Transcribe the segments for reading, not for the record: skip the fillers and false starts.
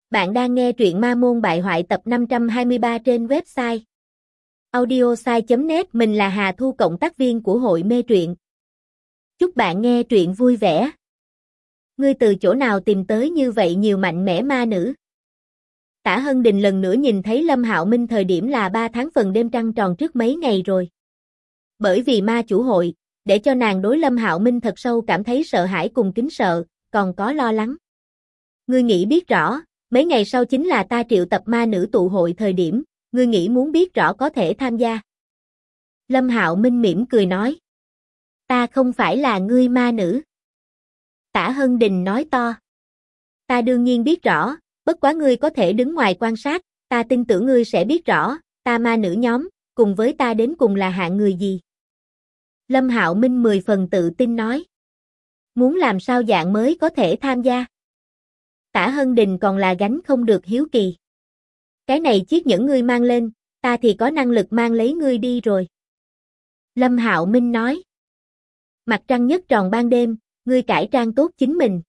Bạn đang nghe truyện Ma Môn Bại Hoại tập 523 trên website audiosai.net. Mình là Hà Thu, cộng tác viên của hội mê truyện. Chúc bạn nghe truyện vui vẻ. Ngươi từ chỗ nào tìm tới như vậy nhiều mạnh mẽ ma nữ? Tả Hân Đình lần nữa nhìn thấy Lâm Hạo Minh thời điểm là 3 tháng phần đêm trăng tròn trước mấy ngày rồi. Bởi vì ma chủ hội, để cho nàng đối Lâm Hạo Minh thật sâu cảm thấy sợ hãi cùng kính sợ, còn có lo lắng. Ngươi nghĩ biết rõ, mấy ngày sau chính là ta triệu tập ma nữ tụ hội thời điểm, ngươi nghĩ muốn biết rõ có thể tham gia. Lâm Hạo Minh mỉm cười nói. Ta không phải là ngươi ma nữ. Tả Hân Đình nói to. Ta đương nhiên biết rõ, bất quá ngươi có thể đứng ngoài quan sát, ta tin tưởng ngươi sẽ biết rõ, ta ma nữ nhóm, cùng với ta đến cùng là hạng người gì. Lâm Hạo Minh 10 phần tự tin nói. Muốn làm sao dạng mới có thể tham gia? Tả Hân Đình còn là gánh không được hiếu kỳ. Cái này chiếc nhẫn ngươi mang lên, ta thì có năng lực mang lấy ngươi đi rồi. Lâm Hạo Minh nói. Mặt trăng nhất tròn ban đêm, ngươi cải trang tốt chính mình.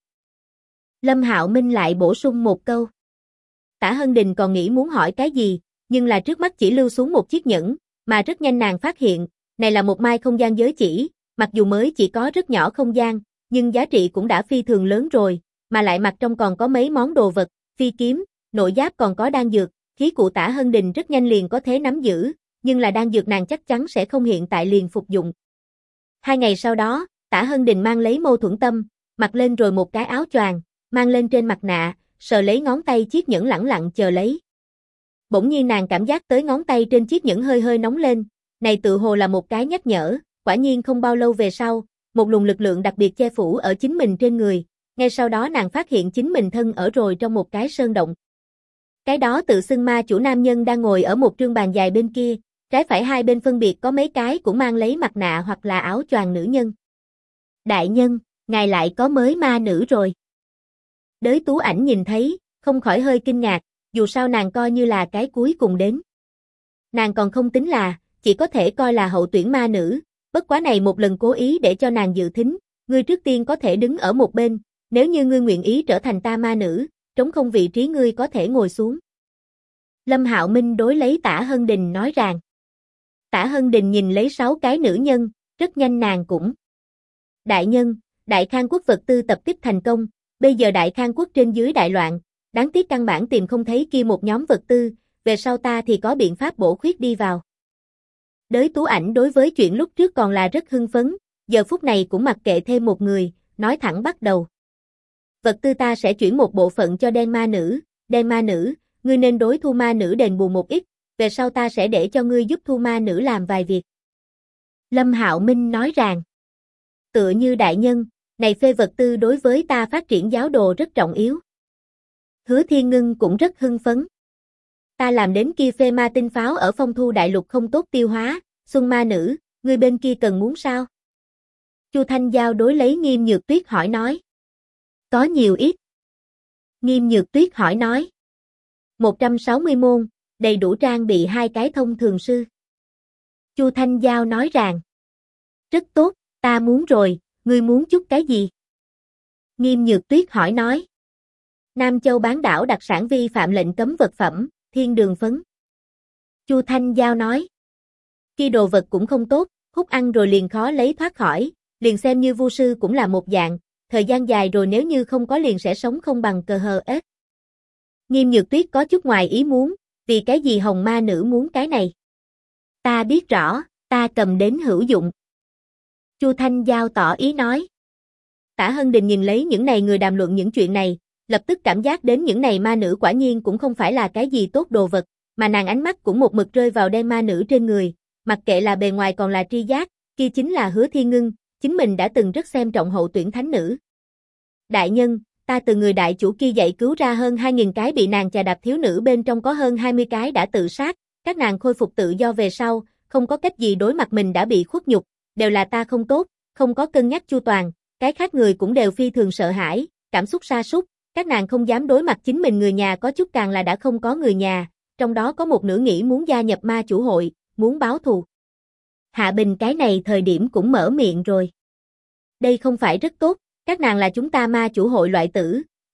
Lâm Hạo Minh lại bổ sung một câu. Tả Hân Đình còn nghĩ muốn hỏi cái gì, nhưng là trước mắt chỉ lưu xuống một chiếc nhẫn, mà rất nhanh nàng phát hiện, này là một mai không gian giới chỉ, mặc dù mới chỉ có rất nhỏ không gian, nhưng giá trị cũng đã phi thường lớn rồi, mà lại mặt trong còn có mấy món đồ vật, phi kiếm, nội giáp, còn có đan dược, khí cụ Tả Hân Đình rất nhanh liền có thể nắm giữ, nhưng là đan dược nàng chắc chắn sẽ không hiện tại liền phục dụng. 2 ngày sau đó, Tả Hân Đình mang lấy mâu thuẫn tâm, mặc lên rồi một cái áo choàng, mang lên trên mặt nạ, sờ lấy ngón tay chiếc nhẫn lẳng lặng chờ lấy. Bỗng nhiên nàng cảm giác tới ngón tay trên chiếc nhẫn hơi hơi nóng lên, này tự hồ là một cái nhắc nhở, quả nhiên không bao lâu về sau, một luồng lực lượng đặc biệt che phủ ở chính mình trên người, ngay sau đó nàng phát hiện chính mình thân ở rồi trong một cái sơn động. Cái đó tự xưng ma chủ nam nhân đang ngồi ở một trương bàn dài bên kia, trái phải hai bên phân biệt có mấy cái cũng mang lấy mặt nạ hoặc là áo choàng nữ nhân. Đại nhân, ngài lại có mới ma nữ rồi. Đới Tú Ảnh nhìn thấy, không khỏi hơi kinh ngạc, dù sao nàng coi như là cái cuối cùng đến. Nàng còn không tính là, chỉ có thể coi là hậu tuyển ma nữ, bất quá này một lần cố ý để cho nàng dự thính, ngươi trước tiên có thể đứng ở một bên, nếu như ngươi nguyện ý trở thành ta ma nữ, trống không vị trí ngươi có thể ngồi xuống. Lâm Hạo Minh đối lấy Tả Hân Đình nói rằng. Tả Hân Đình nhìn lấy 6 cái nữ nhân, rất nhanh nàng cũng. Đại nhân, Đại Khang quốc vật tư tập kích thành công, bây giờ Đại Khang quốc trên dưới đại loạn, đáng tiếc căn bản tìm không thấy kia một nhóm vật tư, về sau ta thì có biện pháp bổ khuyết đi vào. Đới Tú Ảnh đối với chuyện lúc trước còn là rất hưng phấn, giờ phút này cũng mặc kệ thêm một người, nói thẳng bắt đầu. Vật tư ta sẽ chuyển một bộ phận cho Đen ma nữ, ngươi nên đối Thu ma nữ đền bù một ít, về sau ta sẽ để cho ngươi giúp Thu ma nữ làm vài việc. Lâm Hạo Minh nói rằng, tựa như đại nhân, này phê vật tư đối với ta phát triển giáo đồ rất trọng yếu. Hứa Thiên Ngưng cũng rất hưng phấn. Ta làm đến kia phê ma tinh pháo ở Phong Thu đại lục không tốt tiêu hóa, Xuân ma nữ, ngươi bên kia cần muốn sao? Chu Thanh Giao đối lấy Nghiêm Nhược Tuyết hỏi nói. Có nhiều ít. Nghiêm Nhược Tuyết hỏi nói. 160 môn, đầy đủ trang bị 2 cái thông thường sư. Chu Thanh Giao nói rằng. Rất tốt, ta muốn rồi, ngươi muốn chút cái gì? Nghiêm Nhược Tuyết hỏi nói. Nam Châu bán đảo đặc sản vi phạm lệnh cấm vật phẩm, thiên đường phấn. Chu Thanh Giao nói. Kia đồ vật cũng không tốt, hút ăn rồi liền khó lấy thoát khỏi, liền xem như vu sư cũng là một dạng, thời gian dài rồi nếu như không có liền sẽ sống không bằng cờ hờ ếch. Nghiêm Nhược Tuyết có chút ngoài ý muốn, vì cái gì hồng ma nữ muốn cái này? Ta biết rõ, ta cầm đến hữu dụng. Chu Thanh Giao tỏ ý nói. Tả Hân Đình nhìn lấy những này người đàm luận những chuyện này, lập tức cảm giác đến những này ma nữ quả nhiên cũng không phải là cái gì tốt đồ vật, mà nàng ánh mắt cũng một mực rơi vào Đen ma nữ trên người, mặc kệ là bề ngoài còn là tri giác, kia chính là Hứa Thiên Ngưng, chính mình đã từng rất xem trọng hậu tuyển thánh nữ. Đại nhân, ta từ người đại chủ kia dạy cứu ra hơn 2.000 cái bị nàng chà đạp thiếu nữ, bên trong có hơn 20 cái đã tự sát, các nàng khôi phục tự do về sau, không có cách gì đối mặt mình đã bị khuất nhục, đều là ta không tốt, không có cân nhắc chu toàn, cái khác người cũng đều phi thường sợ hãi, cảm xúc sa sút, các nàng không dám đối mặt chính mình người nhà, có chút càng là đã không có người nhà, trong đó có một nữ nghĩ muốn gia nhập ma chủ hội, muốn báo thù. Hạ Bình cái này thời điểm cũng mở miệng rồi. Đây không phải rất tốt, các nàng là chúng ta ma chủ hội loại tử,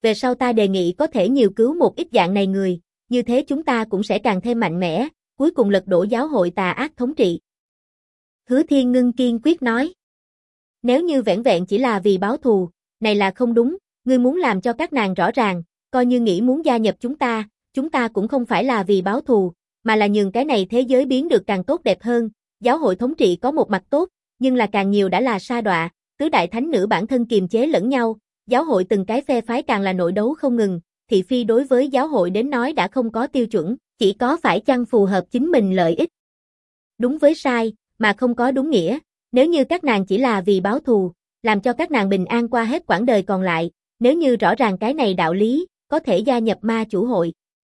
về sau ta đề nghị có thể nhiều cứu một ít dạng này người, như thế chúng ta cũng sẽ càng thêm mạnh mẽ, cuối cùng lật đổ giáo hội tà ác thống trị. Hứa Thiên Ngân kiên quyết nói. Nếu như vẻn vẹn chỉ là vì báo thù, này là không đúng, ngươi muốn làm cho các nàng rõ ràng, coi như nghĩ muốn gia nhập chúng ta cũng không phải là vì báo thù, mà là nhường cái này thế giới biến được càng tốt đẹp hơn, giáo hội thống trị có một mặt tốt, nhưng là càng nhiều đã là sa đọa, tứ đại thánh nữ bản thân kiềm chế lẫn nhau, giáo hội từng cái phe phái càng là nội đấu không ngừng, thị phi đối với giáo hội đến nói đã không có tiêu chuẩn, chỉ có phải chăng phù hợp chính mình lợi ích. Đúng với sai, mà không có đúng nghĩa, nếu như các nàng chỉ là vì báo thù, làm cho các nàng bình an qua hết quãng đời còn lại, nếu như rõ ràng cái này đạo lý, có thể gia nhập ma chủ hội.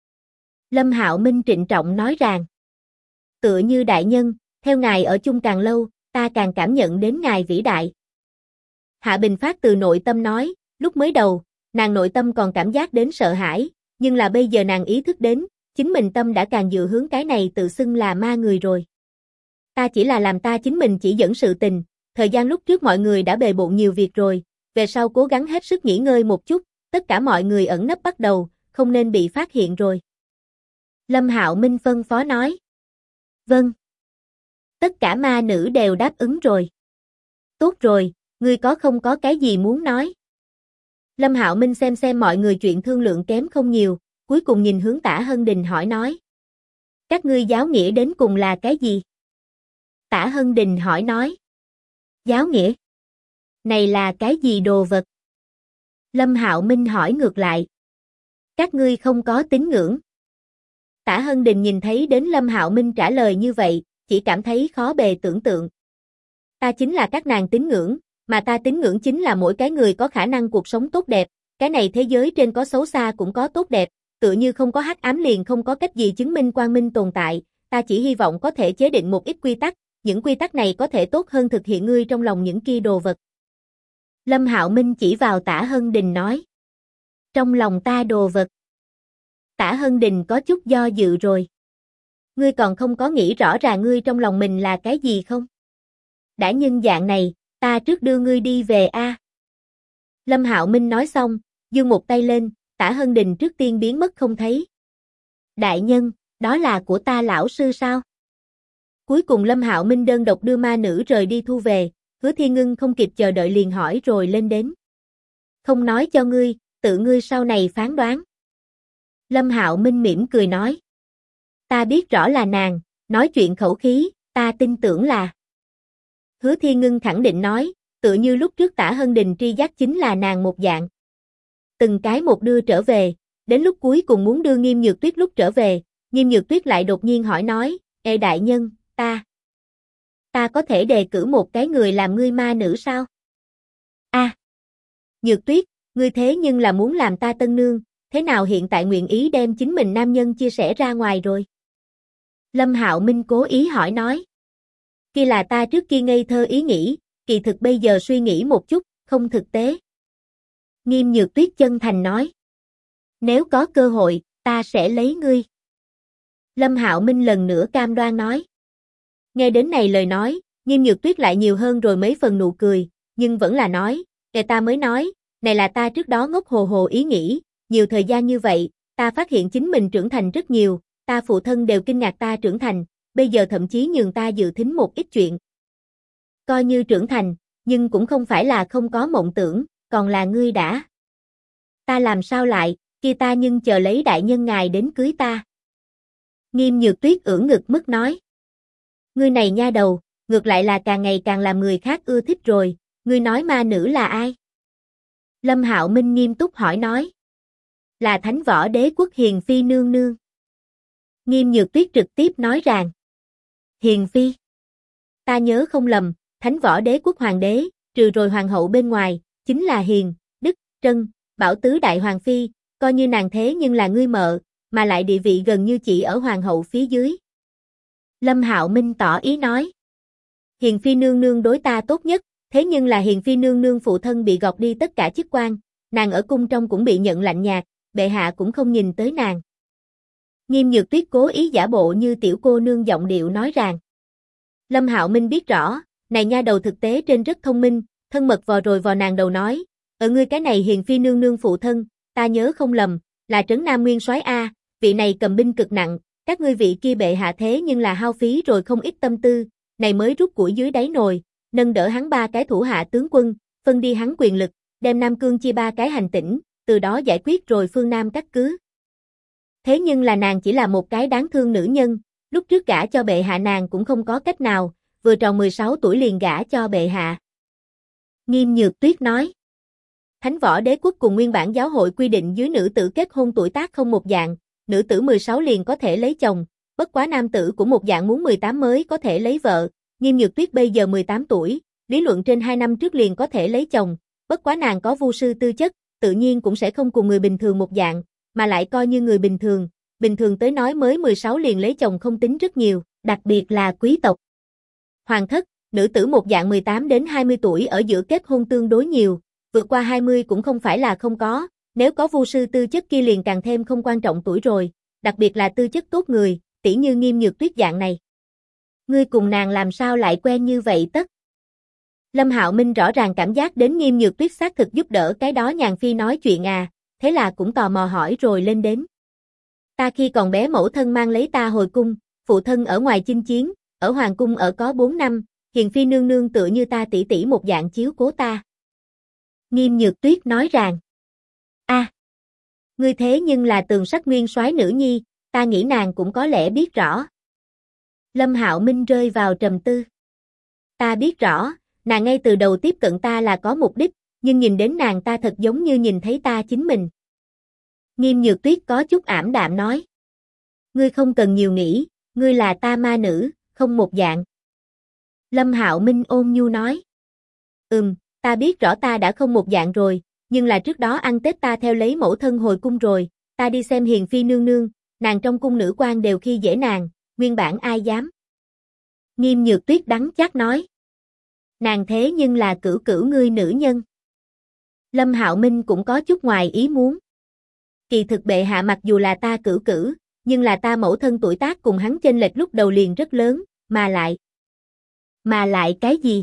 Lâm Hạo Minh trịnh trọng nói rằng, tựa như đại nhân, theo ngài ở chung càng lâu, ta càng cảm nhận đến ngài vĩ đại. Hạ Bình phát từ nội tâm nói, lúc mới đầu, nàng nội tâm còn cảm giác đến sợ hãi, nhưng là bây giờ nàng ý thức đến, chính mình tâm đã càng dựa hướng cái này tự xưng là ma người rồi. Ta chỉ là làm ta chính mình chỉ dẫn sự tình, thời gian lúc trước mọi người đã bề bộn nhiều việc rồi, về sau cố gắng hết sức nghỉ ngơi một chút, tất cả mọi người ẩn nấp bắt đầu, không nên bị phát hiện rồi. Lâm Hạo Minh phân phó nói. Vâng. Tất cả ma nữ đều đáp ứng rồi. Tốt rồi, ngươi không có cái gì muốn nói. Lâm Hạo Minh xem mọi người chuyện thương lượng kém không nhiều, cuối cùng nhìn hướng Tả Hân Đình hỏi nói. Các ngươi giáo nghĩa đến cùng là cái gì? Tả Hân Đình hỏi nói. Giáo nghĩa? Này là cái gì đồ vật? Lâm Hạo Minh hỏi ngược lại. Các ngươi không có tín ngưỡng. Tả Hân Đình nhìn thấy đến Lâm Hạo Minh trả lời như vậy, chỉ cảm thấy khó bề tưởng tượng. Ta chính là các nàng tín ngưỡng, mà ta tín ngưỡng chính là mỗi cái người có khả năng cuộc sống tốt đẹp, cái này thế giới trên có xấu xa cũng có tốt đẹp, tựa như không có hắc ám liền không có cách gì chứng minh quang minh tồn tại, ta chỉ hy vọng có thể chế định một ít quy tắc, những quy tắc này có thể tốt hơn thực hiện ngươi trong lòng những kia đồ vật. Lâm Hạo Minh chỉ vào Tả Hân Đình nói. Trong lòng ta đồ vật. Tả Hân Đình có chút do dự rồi. Ngươi còn không có nghĩ rõ ràng ngươi trong lòng mình là cái gì không? Đã nhân dạng này, ta trước đưa ngươi đi về a. Lâm Hạo Minh nói xong, giương một tay lên, Tả Hân Đình trước tiên biến mất không thấy. Đại nhân, đó là của ta lão sư sao? Cuối cùng Lâm Hạo Minh đơn độc đưa ma nữ rời đi thu về, Hứa Thiên Ngân không kịp chờ đợi liền hỏi rồi lên đến. Không nói cho ngươi, tự ngươi sau này phán đoán. Lâm Hạo Minh mỉm cười nói. Ta biết rõ là nàng, nói chuyện khẩu khí, ta tin tưởng là. Hứa Thiên Ngân khẳng định nói, tựa như lúc trước Tả Hân Đình tri giác chính là nàng một dạng. Từng cái một đưa trở về, đến lúc cuối cùng muốn đưa Nghiêm Nhược Tuyết lúc trở về, Nghiêm Nhược Tuyết lại đột nhiên hỏi nói, ê đại nhân, ta có thể đề cử một cái người làm ngươi ma nữ sao? Nhược Tuyết, ngươi thế nhưng là muốn làm ta tân nương, thế nào hiện tại nguyện ý đem chính mình nam nhân chia sẻ ra ngoài rồi? Lâm Hạo Minh cố ý hỏi nói. Kia là ta trước kia ngây thơ ý nghĩ, kỳ thực bây giờ suy nghĩ một chút, không thực tế. Nghiêm Nhược Tuyết chân thành nói. Nếu có cơ hội, ta sẽ lấy ngươi. Lâm Hạo Minh lần nữa cam đoan nói. Nghe đến này lời nói, Nghiêm Nhược Tuyết lại nhiều hơn rồi mấy phần nụ cười, nhưng vẫn là nói, ta mới nói, này là ta trước đó ngốc hồ hồ ý nghĩ, nhiều thời gian như vậy, ta phát hiện chính mình trưởng thành rất nhiều, ta phụ thân đều kinh ngạc ta trưởng thành, bây giờ thậm chí nhường ta dự thính một ít chuyện. Coi như trưởng thành, nhưng cũng không phải là không có mộng tưởng, còn là ngươi đã. Ta làm sao lại, kia ta nhưng chờ lấy đại nhân ngài đến cưới ta. Nghiêm Nhược Tuyết ưỡn ngực mức nói. Ngươi này nha đầu, ngược lại là càng ngày càng làm người khác ưa thích rồi, ngươi nói ma nữ là ai? Lâm Hạo Minh nghiêm túc hỏi nói. Là Thánh Võ Đế Quốc Hiền Phi nương nương. Nghiêm Nhược Tuyết trực tiếp nói rằng. Hiền Phi. Ta nhớ không lầm, Thánh Võ Đế Quốc Hoàng đế, trừ rồi Hoàng hậu bên ngoài, chính là Hiền, Đức, Trân, Bảo tứ đại Hoàng Phi, coi như nàng thế nhưng là ngươi mợ, mà lại địa vị gần như chỉ ở Hoàng hậu phía dưới. Lâm Hạo Minh tỏ ý nói. Hiền Phi nương nương đối ta tốt nhất, thế nhưng là Hiền Phi nương nương phụ thân bị gọt đi tất cả chức quan, nàng ở cung trong cũng bị nhận lạnh nhạt, bệ hạ cũng không nhìn tới nàng. Nghiêm Nhược Tuyết cố ý giả bộ như tiểu cô nương giọng điệu nói rằng. Lâm Hạo Minh biết rõ, này nha đầu thực tế trên rất thông minh, thân mật vò rồi vò nàng đầu nói, ở ngươi cái này Hiền Phi nương nương phụ thân, ta nhớ không lầm, là Trấn Nam Nguyên soái a, vị này cầm binh cực nặng, các ngươi vị kia bệ hạ thế nhưng là hao phí rồi không ít tâm tư, này mới rút củi dưới đáy nồi, nâng đỡ hắn 3 cái thủ hạ tướng quân, phân đi hắn quyền lực, đem Nam Cương chia 3 cái hành tỉnh, từ đó giải quyết rồi phương Nam cắt cứ. Thế nhưng là nàng chỉ là một cái đáng thương nữ nhân, lúc trước gả cho bệ hạ nàng cũng không có cách nào, vừa tròn 16 tuổi liền gả cho bệ hạ. Nghiêm Nhược Tuyết nói. Thánh Võ Đế Quốc cùng nguyên bản giáo hội quy định dưới nữ tử kết hôn tuổi tác không một dạng, nữ tử 16 liền có thể lấy chồng, bất quá nam tử của một dạng muốn 18 mới có thể lấy vợ, Nghiêm Nhược Tuyết bây giờ 18 tuổi, lý luận trên 2 năm trước liền có thể lấy chồng, bất quá nàng có vu sư tư chất, tự nhiên cũng sẽ không cùng người bình thường một dạng, mà lại coi như người bình thường tới nói mới 16 liền lấy chồng không tính rất nhiều, đặc biệt là quý tộc. Hoàng thất, nữ tử một dạng 18 đến 20 tuổi ở giữa kết hôn tương đối nhiều, vượt qua 20 cũng không phải là không có, nếu có vu sư tư chất kia liền càng thêm không quan trọng tuổi rồi, đặc biệt là tư chất tốt người, tỉ như Nghiêm Nhược Tuyết dạng này. Ngươi cùng nàng làm sao lại quen như vậy tất? Lâm Hạo Minh rõ ràng cảm giác đến Nghiêm Nhược Tuyết xác thực giúp đỡ cái đó nhàn phi nói chuyện à, thế là cũng tò mò hỏi rồi lên đến. Ta khi còn bé mẫu thân mang lấy ta hồi cung, phụ thân ở ngoài chinh chiến, ở hoàng cung ở có 4 năm, hiền phi nương nương tựa như ta tỷ tỷ một dạng chiếu cố ta. Nghiêm Nhược Tuyết nói rằng, ngươi thế nhưng là Tường Sắc Nguyên soái nữ nhi, ta nghĩ nàng cũng có lẽ biết rõ. Lâm Hạo Minh rơi vào trầm tư. Ta biết rõ, nàng ngay từ đầu tiếp cận ta là có mục đích, nhưng nhìn đến nàng ta thật giống như nhìn thấy ta chính mình. Nghiêm Nhược Tuyết có chút ảm đạm nói. Ngươi không cần nhiều nghĩ, ngươi là ta ma nữ, không một dạng. Lâm Hạo Minh ôn nhu nói. Ta biết rõ ta đã không một dạng rồi, nhưng là trước đó ăn Tết ta theo lấy mẫu thân hồi cung rồi, ta đi xem hiền phi nương nương, nàng trong cung nữ quan đều khi dễ nàng, nguyên bản ai dám. Nghiêm Nhược Tuyết đắng chát nói. Nàng thế nhưng là cửu cửu ngươi nữ nhân. Lâm Hạo Minh cũng có chút ngoài ý muốn. Kỳ thực bệ hạ mặc dù là ta cửu cửu, nhưng là ta mẫu thân tuổi tác cùng hắn chênh lệch lúc đầu liền rất lớn, mà lại cái gì?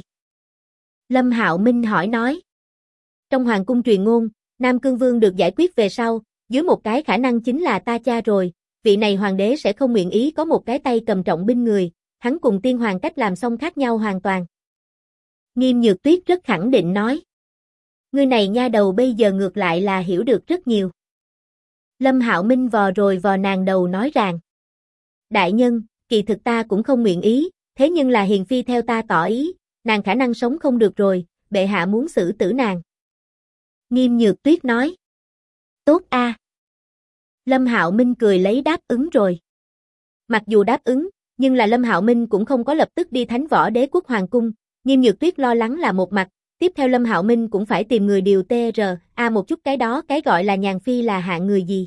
Lâm Hạo Minh hỏi nói. Trong hoàng cung truyền ngôn, Nam Cương Vương được giải quyết về sau, dưới một cái khả năng chính là ta cha rồi, vị này hoàng đế sẽ không nguyện ý có một cái tay cầm trọng binh người, hắn cùng tiên hoàng cách làm xong khác nhau hoàn toàn. Nghiêm Nhược Tuyết rất khẳng định nói. Ngươi này nha đầu bây giờ ngược lại là hiểu được rất nhiều. Lâm Hạo Minh vò rồi vò nàng đầu nói rằng. Đại nhân, kỳ thực ta cũng không nguyện ý, thế nhưng là hiền phi theo ta tỏ ý, nàng khả năng sống không được rồi, bệ hạ muốn xử tử nàng. Nghiêm Nhược Tuyết nói. Tốt a. Lâm Hạo Minh cười lấy đáp ứng rồi. Mặc dù đáp ứng, nhưng là Lâm Hạo Minh cũng không có lập tức đi Thánh Võ Đế Quốc hoàng cung, Nghiêm Nhược Tuyết lo lắng là một mặt, tiếp theo Lâm Hạo Minh cũng phải tìm người điều TRA một chút cái đó cái gọi là nhàn phi là hạng người gì.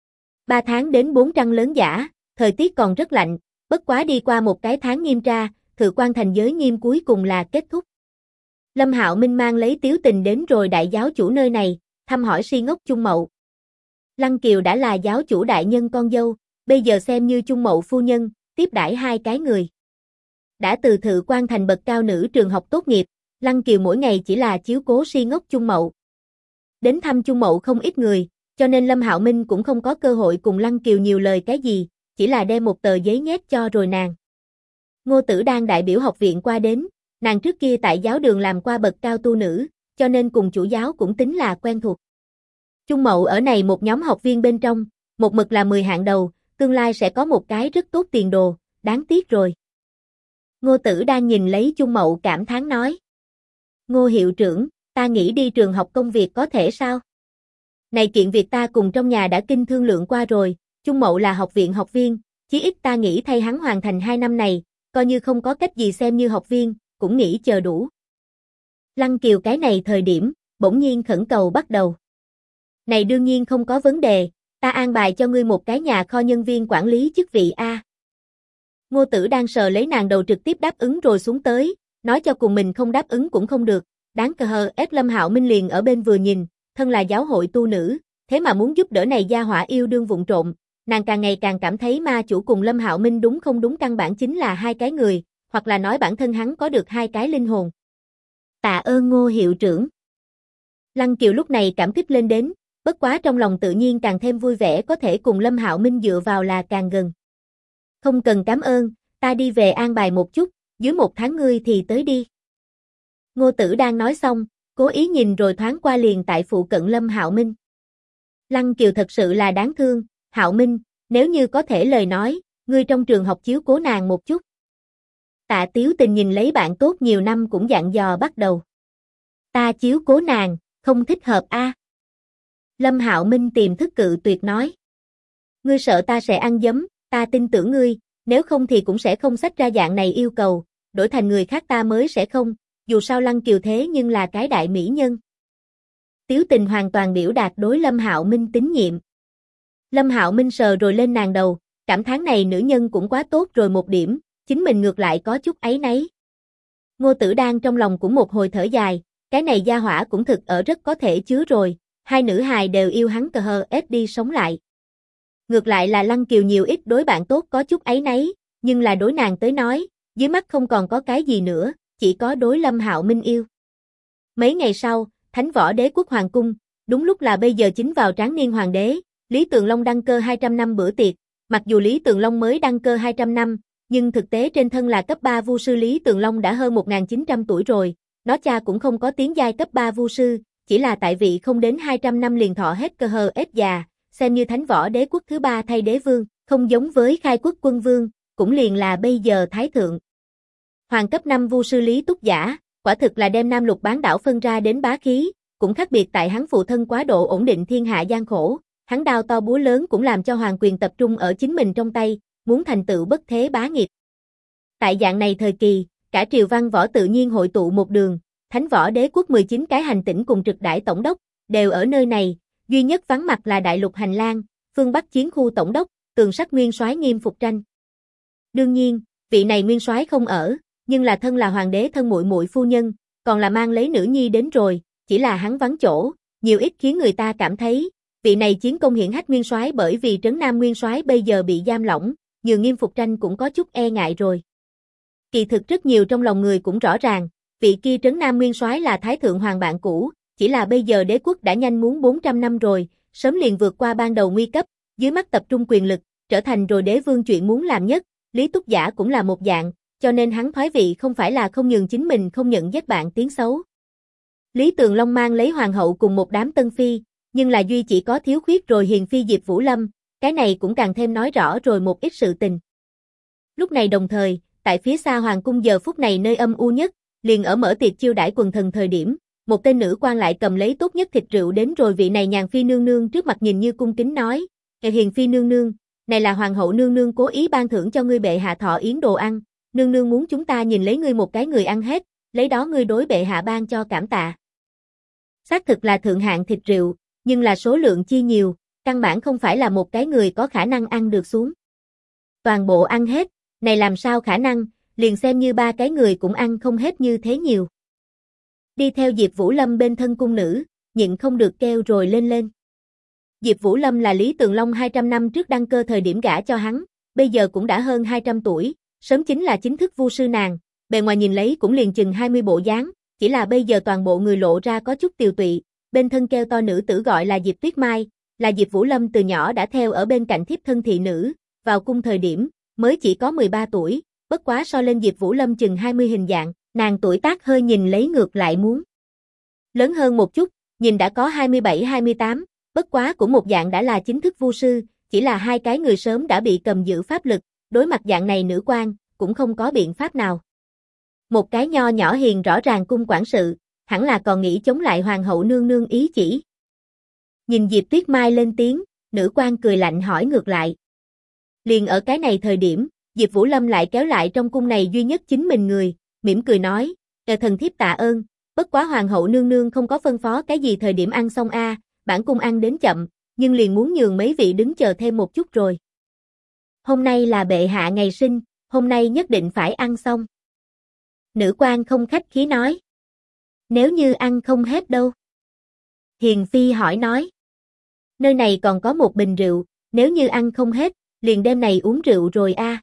3 tháng đến 4 trăng lớn giả, thời tiết còn rất lạnh, bất quá đi qua một cái tháng nghiêm tra, Thự Quan thành giới nghiêm cuối cùng là kết thúc. Lâm Hạo Minh mang lấy Tiếu Tình đến rồi đại giáo chủ nơi này, thăm hỏi si ngốc Chung Mậu. Lăng Kiều đã là giáo chủ đại nhân con dâu, bây giờ xem như Chung Mậu phu nhân, tiếp đãi 2 cái người. Đã từ Thự Quan thành bậc cao nữ trường học tốt nghiệp, Lăng Kiều mỗi ngày chỉ là chiếu cố si ngốc Chung Mậu. Đến thăm Chung Mậu không ít người, cho nên Lâm Hạo Minh cũng không có cơ hội cùng Lăng Kiều nhiều lời cái gì, chỉ là đem một tờ giấy nhét cho rồi nàng. Ngô Tử đang đại biểu học viện qua đến, nàng trước kia tại giáo đường làm qua bậc cao tu nữ, cho nên cùng chủ giáo cũng tính là quen thuộc. Chung Mậu ở này một nhóm học viên bên trong, một mực là 10 hạng đầu, tương lai sẽ có một cái rất tốt tiền đồ, đáng tiếc rồi. Ngô Tử đang nhìn lấy Chung Mậu cảm thán nói. Ngô hiệu trưởng, ta nghĩ đi trường học công việc có thể sao? Này kiện việc ta cùng trong nhà đã kinh thương lượng qua rồi, Chung Mậu là học viện học viên, chí ít ta nghĩ thay hắn hoàn thành 2 năm này, coi như không có cách gì xem như học viên, cũng nghĩ chờ đủ. Lăng Kiều cái này thời điểm, bỗng nhiên khẩn cầu bắt đầu. Này đương nhiên không có vấn đề, ta an bài cho ngươi một cái nhà kho nhân viên quản lý chức vị A. Ngô Tử đang sờ lấy nàng đầu trực tiếp đáp ứng rồi xuống tới, nói cho cùng mình không đáp ứng cũng không được, đáng cờ hờ ép. Lâm Hạo Minh liền ở bên vừa nhìn, thân là giáo hội tu nữ, thế mà muốn giúp đỡ này gia hỏa yêu đương vụng trộm, nàng càng ngày càng cảm thấy ma chủ cùng Lâm Hạo Minh đúng không đúng căn bản chính là 2 cái người, hoặc là nói bản thân hắn có được 2 cái linh hồn. Tạ ơn Ngô hiệu trưởng. Lăng Kiều lúc này cảm kích lên đến, bất quá trong lòng tự nhiên càng thêm vui vẻ có thể cùng Lâm Hạo Minh dựa vào là càng gần. Không cần cảm ơn, ta đi về an bài một chút, dưới 1 tháng ngươi thì tới đi. Ngô Tử đang nói xong, cố ý nhìn rồi thoáng qua liền tại phụ cận Lâm Hạo Minh. Lăng Kiều thật sự là đáng thương, Hạo Minh, nếu như có thể lời nói, ngươi trong trường học chiếu cố nàng một chút. Tạ Tiếu Tình nhìn lấy bạn tốt nhiều năm cũng dặn dò bắt đầu. Ta chiếu cố nàng, không thích hợp a. Lâm Hạo Minh tiềm thức cự tuyệt nói. Ngươi sợ ta sẽ ăn giấm, ta tin tưởng ngươi, nếu không thì cũng sẽ không xách ra dạng này yêu cầu, đổi thành người khác ta mới sẽ không, dù sao Lăng Kiều thế nhưng là cái đại mỹ nhân. Tiếu Tình hoàn toàn biểu đạt đối Lâm Hạo Minh tín nhiệm. Lâm Hạo Minh sờ rồi lên nàng đầu, cảm thán này nữ nhân cũng quá tốt rồi một điểm, chính mình ngược lại có chút áy náy. Ngô Tử đang trong lòng cũng một hồi thở dài, cái này gia hỏa cũng thực ở rất có thể chứa rồi, hai nữ hài đều yêu hắn cờ hờ ép đi sống lại. Ngược lại là Lăng Kiều nhiều ít đối bạn tốt có chút áy náy, nhưng là đối nàng tới nói, dưới mắt không còn có cái gì nữa, chỉ có đối Lâm Hạo Minh yêu. Mấy ngày sau, Thánh Võ Đế quốc hoàng cung, đúng lúc là bây giờ chính vào tráng niên hoàng đế, Lý Tường Long đăng cơ 200 năm bữa tiệc, mặc dù Lý Tường Long mới đăng cơ 200 năm, nhưng thực tế trên thân là cấp 3 vu sư Lý Tường Long đã hơn 1900 tuổi rồi, nó cha cũng không có tiến giai cấp 3 vu sư, chỉ là tại vị không đến 200 năm liền thọ hết cơ hờ ép già, xem như Thánh Võ Đế quốc thứ 3 thay đế vương, không giống với khai quốc quân vương, cũng liền là bây giờ thái thượng. Hoàng cấp 5 vu sư Lý Túc Giả, quả thực là đem Nam Lục bán đảo phân ra đến bá khí, cũng khác biệt tại hắn phụ thân quá độ ổn định thiên hạ gian khổ, hắn đao to búa lớn cũng làm cho hoàng quyền tập trung ở chính mình trong tay, muốn thành tựu bất thế bá nghiệp. Tại dạng này thời kỳ, cả triều văn võ tự nhiên hội tụ một đường, Thánh Võ Đế quốc 19 cái hành tỉnh cùng trực đãi tổng đốc, đều ở nơi này, duy nhất vắng mặt là Đại Lục Hành Lang, phương Bắc chiến khu tổng đốc, Tường Sắc nguyên soái Nghiêm Phục Tranh. Đương nhiên, vị này nguyên soái không ở, nhưng là thân là hoàng đế thân muội muội phu nhân, còn là mang lấy nữ nhi đến rồi, chỉ là hắn vắng chỗ, nhiều ít khiến người ta cảm thấy, vị này chiến công hiển hách nguyên soái bởi vì Trấn Nam nguyên soái bây giờ bị giam lỏng, nhường Nghiêm Phục Tranh cũng có chút e ngại rồi. Kỳ thực rất nhiều trong lòng người cũng rõ ràng, vị kia Trấn Nam nguyên soái là Thái thượng hoàng bạn cũ, chỉ là bây giờ đế quốc đã nhanh muốn 400 năm rồi, sớm liền vượt qua ban đầu nguy cấp, dưới mắt tập trung quyền lực, trở thành rồi đế vương chuyện muốn làm nhất, Lý Túc Giả cũng là một dạng, cho nên hắn thoái vị không phải là không nhường chính mình không nhận giác bạn tiếng xấu. Lý Tường Long mang lấy hoàng hậu cùng một đám tân phi, nhưng là duy chỉ có thiếu khuyết rồi hiền phi Diệp Vũ Lâm, cái này cũng càng thêm nói rõ rồi một ít sự tình. Lúc này đồng thời, tại phía xa hoàng cung giờ phút này nơi âm u nhất, liền ở mở tiệc chiêu đãi quần thần thời điểm, một tên nữ quan lại cầm lấy tốt nhất thịt rượu đến rồi vị này nhàn phi nương nương trước mặt nhìn như cung kính nói, hiền phi nương nương, này là hoàng hậu nương nương cố ý ban thưởng cho ngươi bệ hạ thọ yến đồ ăn, nương nương muốn chúng ta nhìn lấy ngươi một cái người ăn hết, lấy đó ngươi đối bệ hạ ban cho cảm tạ. Xác thực là thượng hạng thịt rượu, nhưng là số lượng chi nhiều, căn bản không phải là một cái người có khả năng ăn được xuống. Toàn bộ ăn hết, này làm sao khả năng, liền xem như 3 cái người cũng ăn không hết như thế nhiều. Đi theo Diệp Vũ Lâm bên thân cung nữ, nhịn không được kêu rồi lên lên. Diệp Vũ Lâm là Lý Tường Long 200 năm trước đăng cơ thời điểm gả cho hắn, bây giờ cũng đã hơn 200 tuổi, sớm chính là chính thức vu sư nàng, bề ngoài nhìn lấy cũng liền chừng 20 bộ dáng, chỉ là bây giờ toàn bộ người lộ ra có chút tiều tụy, bên thân kêu to nữ tử gọi là Diệp Tuyết Mai, là Diệp Vũ Lâm từ nhỏ đã theo ở bên cạnh thiếp thân thị nữ, vào cung thời điểm, mới chỉ có 13 tuổi, bất quá so lên Diệp Vũ Lâm chừng 20 hình dạng, nàng tuổi tác hơi nhìn lấy ngược lại muốn lớn hơn một chút, nhìn đã có 27-28, bất quá cũng một dạng đã là chính thức vu sư, chỉ là 2 cái người sớm đã bị cầm giữ pháp lực, đối mặt dạng này nữ quan, cũng không có biện pháp nào. Một cái nho nhỏ hiền rõ ràng cung quản sự, hẳn là còn nghĩ chống lại hoàng hậu nương nương ý chỉ. Nhìn Diệp Tuyết Mai lên tiếng, nữ quan cười lạnh hỏi ngược lại. Liền ở cái này thời điểm, Diệp Vũ Lâm lại kéo lại trong cung này duy nhất chính mình người, mỉm cười nói, thần thiếp tạ ơn, bất quá hoàng hậu nương nương không có phân phó cái gì thời điểm ăn xong a, bản cung ăn đến chậm, nhưng liền muốn nhường mấy vị đứng chờ thêm một chút rồi. Hôm nay là bệ hạ ngày sinh, hôm nay nhất định phải ăn xong. Nữ quan không khách khí nói. Nếu như ăn không hết đâu? Hiền phi hỏi nói. Nơi này còn có một bình rượu, nếu như ăn không hết, liền đêm này uống rượu rồi a.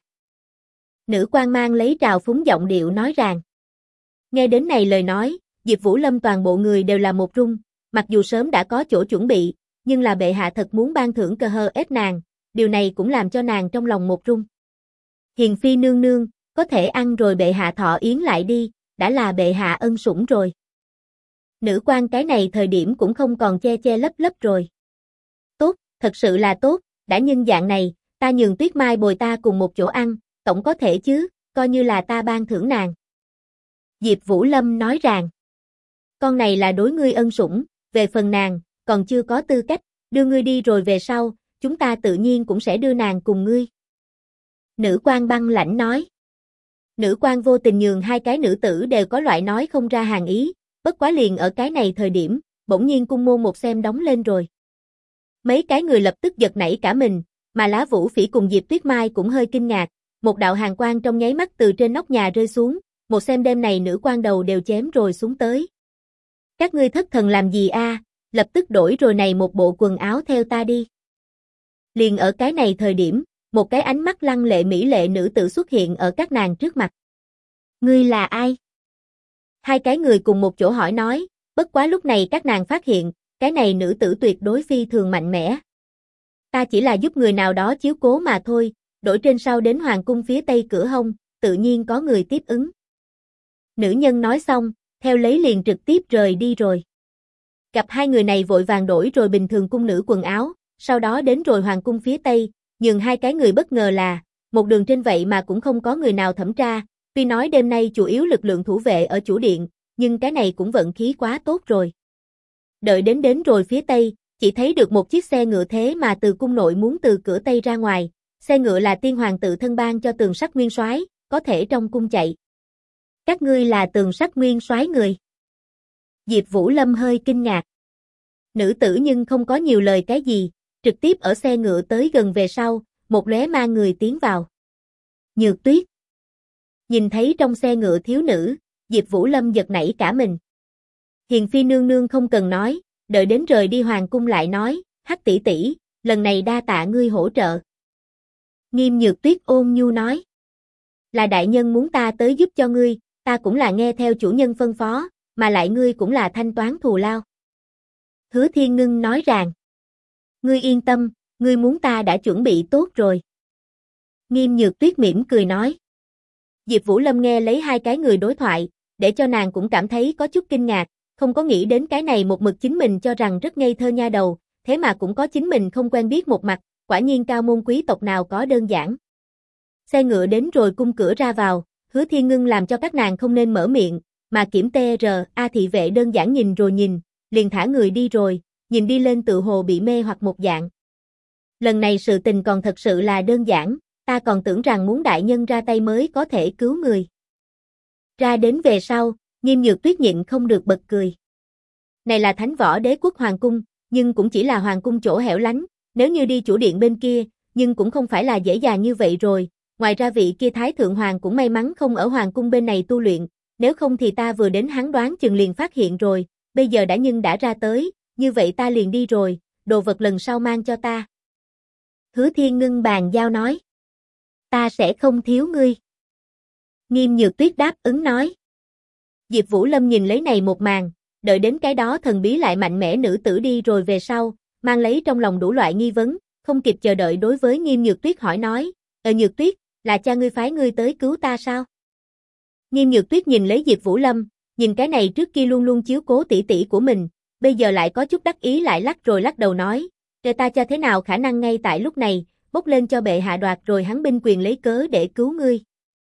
Nữ quan mang lấy trào phúng giọng điệu nói rằng. Nghe đến này lời nói, Diệp Vũ Lâm toàn bộ người đều là một rung, mặc dù sớm đã có chỗ chuẩn bị, nhưng là bệ hạ thật muốn ban thưởng cờ hờ ép nàng, điều này cũng làm cho nàng trong lòng một rung. Hiền phi nương nương, có thể ăn rồi bệ hạ thọ yến lại đi, đã là bệ hạ ân sủng rồi. Nữ quan cái này thời điểm cũng không còn che che lấp lấp rồi. Tốt, thật sự là tốt, đã nhân dạng này, ta nhường Tuyết Mai bồi ta cùng một chỗ ăn, tổng có thể chứ, coi như là ta ban thưởng nàng. Diệp Vũ Lâm nói rằng, con này là đối ngươi ân sủng, về phần nàng, còn chưa có tư cách, đưa ngươi đi rồi về sau, chúng ta tự nhiên cũng sẽ đưa nàng cùng ngươi. Nữ quan băng lãnh nói. Nữ quan vô tình nhường hai cái nữ tử đều có loại nói không ra hàng ý, bất quá liền ở cái này thời điểm, bỗng nhiên cung môn một xem đóng lên rồi. Mấy cái người lập tức giật nảy cả mình, mà Lá Vũ Phỉ cùng Diệp Tuyết Mai cũng hơi kinh ngạc, một đạo hàn quang trong nháy mắt từ trên nóc nhà rơi xuống, một xem đêm này nữ quan đầu đều chém rồi xuống tới. Các ngươi thất thần làm gì a? Lập tức đổi rồi này một bộ quần áo theo ta đi. Liền ở cái này thời điểm, một cái ánh mắt lăng lệ mỹ lệ nữ tử xuất hiện ở các nàng trước mặt. Ngươi là ai? Hai cái người cùng một chỗ hỏi nói, bất quá lúc này các nàng phát hiện, cái này nữ tử tuyệt đối phi thường mạnh mẽ. Ta chỉ là giúp người nào đó chiếu cố mà thôi, đổi trên sau đến hoàng cung phía tây cửa hông, tự nhiên có người tiếp ứng. Nữ nhân nói xong, theo lấy liền trực tiếp rời đi rồi. Gặp hai người này vội vàng đổi rồi bình thường cung nữ quần áo, sau đó đến rồi hoàng cung phía tây, nhưng hai cái người bất ngờ là, một đường trên vậy mà cũng không có người nào thẩm tra, tuy nói đêm nay chủ yếu lực lượng thủ vệ ở chủ điện, nhưng cái này cũng vận khí quá tốt rồi. Đợi đến rồi phía tây, chỉ thấy được một chiếc xe ngựa thế mà từ cung nội muốn từ cửa tây ra ngoài, xe ngựa là tiên hoàng tự thân ban cho Tường Sắc Nguyên Soái, có thể trong cung chạy. Các ngươi là Tường Sắc Nguyên Soái người. Diệp Vũ Lâm hơi kinh ngạc. Nữ tử nhưng không có nhiều lời cái gì, trực tiếp ở xe ngựa tới gần về sau, một lóe mang người tiến vào. Nhược Tuyết. Nhìn thấy trong xe ngựa thiếu nữ, Diệp Vũ Lâm giật nảy cả mình. Hiền phi nương nương không cần nói, đợi đến rời đi hoàng cung lại nói, Hắc tỷ tỷ, lần này đa tạ ngươi hỗ trợ. Nghiêm Nhược Tuyết ôn nhu nói. Là đại nhân muốn ta tới giúp cho ngươi, ta cũng là nghe theo chủ nhân phân phó, mà lại ngươi cũng là thanh toán thù lao. Hứa Thiên Ngưng nói rằng. Ngươi yên tâm, ngươi muốn ta đã chuẩn bị tốt rồi. Nghiêm Nhược Tuyết mỉm cười nói. Diệp Vũ Lâm nghe lấy hai cái người đối thoại, để cho nàng cũng cảm thấy có chút kinh ngạc, không có nghĩ đến cái này một mực chính mình cho rằng rất ngây thơ nha đầu, thế mà cũng có chính mình không quen biết một mặt, quả nhiên cao môn quý tộc nào có đơn giản. Xe ngựa đến rồi cung cửa ra vào, Hứa Thiên Ngưng làm cho các nàng không nên mở miệng, mà kiểm TRA thị vệ đơn giản nhìn rồi nhìn, liền thả người đi rồi, nhìn đi lên tự hồ bị mê hoặc một dạng. Lần này sự tình còn thật sự là đơn giản, ta còn tưởng rằng muốn đại nhân ra tay mới có thể cứu người. Ra đến về sau, Nghiêm Nhược Tuyết nhịn không được bật cười. Này là Thánh Võ Đế quốc hoàng cung, nhưng cũng chỉ là hoàng cung chỗ hẻo lánh, nếu như đi chủ điện bên kia, nhưng cũng không phải là dễ dàng như vậy rồi, ngoài ra vị kia Thái Thượng Hoàng cũng may mắn không ở hoàng cung bên này tu luyện, nếu không thì ta vừa đến hắn đoán chừng liền phát hiện rồi, bây giờ đã ra tới, như vậy ta liền đi rồi, đồ vật lần sau mang cho ta. Hứa Thiên Ngưng bàn giao nói. Ta sẽ không thiếu ngươi. Nghiêm Nhược Tuyết đáp ứng nói. Diệp Vũ Lâm nhìn lấy này một màn, đợi đến cái đó thần bí lại mạnh mẽ nữ tử đi rồi về sau, mang lấy trong lòng đủ loại nghi vấn, không kịp chờ đợi đối với Nghiêm Nhược Tuyết hỏi nói, Nhược Tuyết, là cha ngươi phái ngươi tới cứu ta sao? Nghiêm Nhược Tuyết nhìn lấy Diệp Vũ Lâm, nhìn cái này trước kia luôn luôn chiếu cố tỷ tỷ của mình, bây giờ lại có chút đắc ý lại lắc rồi lắc đầu nói, ta cho thế nào khả năng ngay tại lúc này, bốc lên cho bệ hạ đoạt rồi hắn binh quyền lấy cớ để cứu ngươi.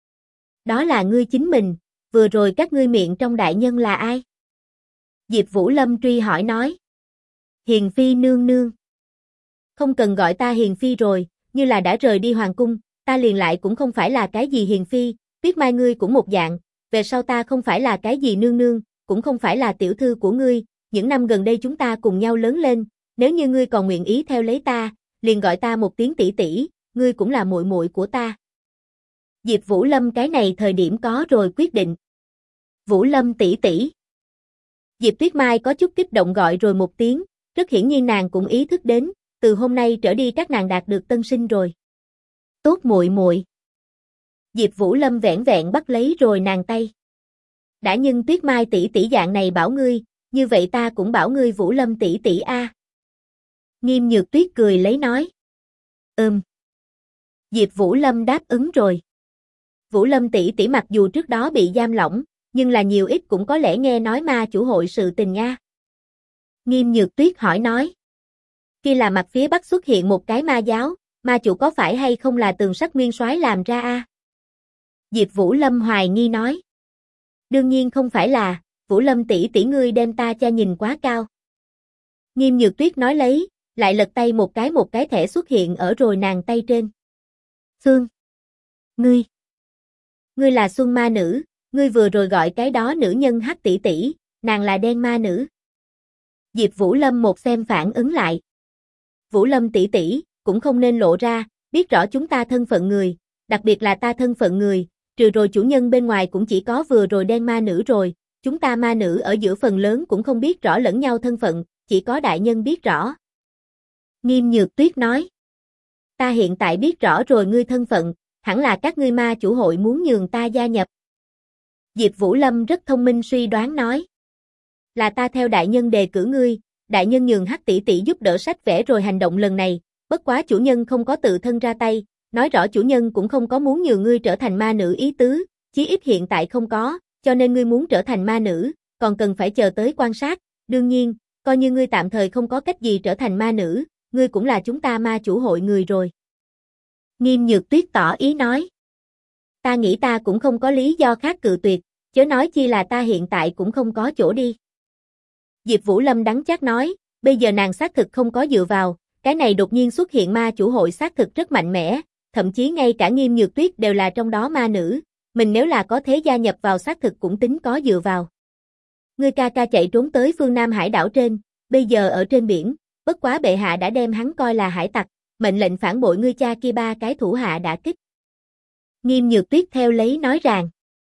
Đó là ngươi chính mình, vừa rồi các ngươi miệng trong đại nhân là ai? Diệp Vũ Lâm truy hỏi nói. Hiền phi nương nương. Không cần gọi ta hiền phi rồi, như là đã rời đi hoàng cung, ta liền lại cũng không phải là cái gì hiền phi, Tuyết Mai ngươi cũng một dạng, về sau ta không phải là cái gì nương nương, cũng không phải là tiểu thư của ngươi, những năm gần đây chúng ta cùng nhau lớn lên, nếu như ngươi còn nguyện ý theo lấy ta, liền gọi ta một tiếng tỷ tỷ, ngươi cũng là muội muội của ta. Diệp Vũ Lâm cái này thời điểm có rồi quyết định. Vũ Lâm tỷ tỷ. Diệp Tuyết Mai có chút kích động gọi rồi một tiếng, rất hiển nhiên nàng cũng ý thức đến, từ hôm nay trở đi các nàng đạt được tân sinh rồi. Tốt muội muội. Diệp Vũ Lâm vẻn vẹn bắt lấy rồi nàng tay. Đã nhưng Tuyết Mai tỷ tỷ dạng này bảo ngươi, như vậy ta cũng bảo ngươi Vũ Lâm tỷ tỷ a. Nghiêm Nhược Tuyết cười lấy nói. Diệp Vũ Lâm đáp ứng rồi. Vũ Lâm tỷ tỷ mặc dù trước đó bị giam lỏng, nhưng là nhiều ít cũng có lẽ nghe nói ma chủ hội sự tình nha. Nghiêm Nhược Tuyết hỏi nói. Kia là mặt phía bắc xuất hiện một cái ma giáo, ma chủ có phải hay không là Tường Sắc Nguyên Soái làm ra a? Diệp Vũ Lâm hoài nghi nói. Đương nhiên không phải là, Vũ Lâm tỷ tỷ ngươi đem ta cha nhìn quá cao. Nghiêm Nhược Tuyết nói lấy, lại lật tay một cái thẻ xuất hiện ở rồi nàng tay trên. Phương. Ngươi là Xuân ma nữ, ngươi vừa rồi gọi cái đó nữ nhân Hắc tỷ tỷ, nàng là đen ma nữ. Diệp Vũ Lâm một xem phản ứng lại. Vũ Lâm tỷ tỷ, cũng không nên lộ ra, biết rõ chúng ta thân phận người, đặc biệt là ta thân phận người, trừ rồi chủ nhân bên ngoài cũng chỉ có vừa rồi đen ma nữ rồi, chúng ta ma nữ ở giữa phần lớn cũng không biết rõ lẫn nhau thân phận, chỉ có đại nhân biết rõ. Nghiêm Nhược Tuyết nói. Ta hiện tại biết rõ rồi ngươi thân phận, hẳn là các ngươi ma chủ hội muốn nhường ta gia nhập. Diệp Vũ Lâm rất thông minh suy đoán nói. Là ta theo đại nhân đề cử ngươi, đại nhân nhường Hắc tỷ tỷ giúp đỡ sách vẽ rồi hành động lần này, bất quá chủ nhân không có tự thân ra tay, nói rõ chủ nhân cũng không có muốn nhường ngươi trở thành ma nữ ý tứ, chí ít hiện tại không có, cho nên ngươi muốn trở thành ma nữ, còn cần phải chờ tới quan sát, đương nhiên, coi như ngươi tạm thời không có cách gì trở thành ma nữ, ngươi cũng là chúng ta ma chủ hội người rồi. Nghiêm Nhược Tuyết tỏ ý nói. Ta nghĩ ta cũng không có lý do khác cự tuyệt, chớ nói chi là ta hiện tại cũng không có chỗ đi. Diệp Vũ Lâm đắng chát nói, bây giờ nàng xác thực không có dựa vào, cái này đột nhiên xuất hiện ma chủ hội xác thực rất mạnh mẽ, thậm chí ngay cả Nghiêm Nhược Tuyết đều là trong đó ma nữ, mình nếu là có thế gia nhập vào xác thực cũng tính có dựa vào. Ngươi ca ca chạy trốn tới phương Nam hải đảo trên, bây giờ ở trên biển, bất quá bệ hạ đã đem hắn coi là hải tặc, mệnh lệnh phản bội ngươi cha kia ba cái thủ hạ đã kích. Nghiêm Nhược Tuyết theo lấy nói rằng,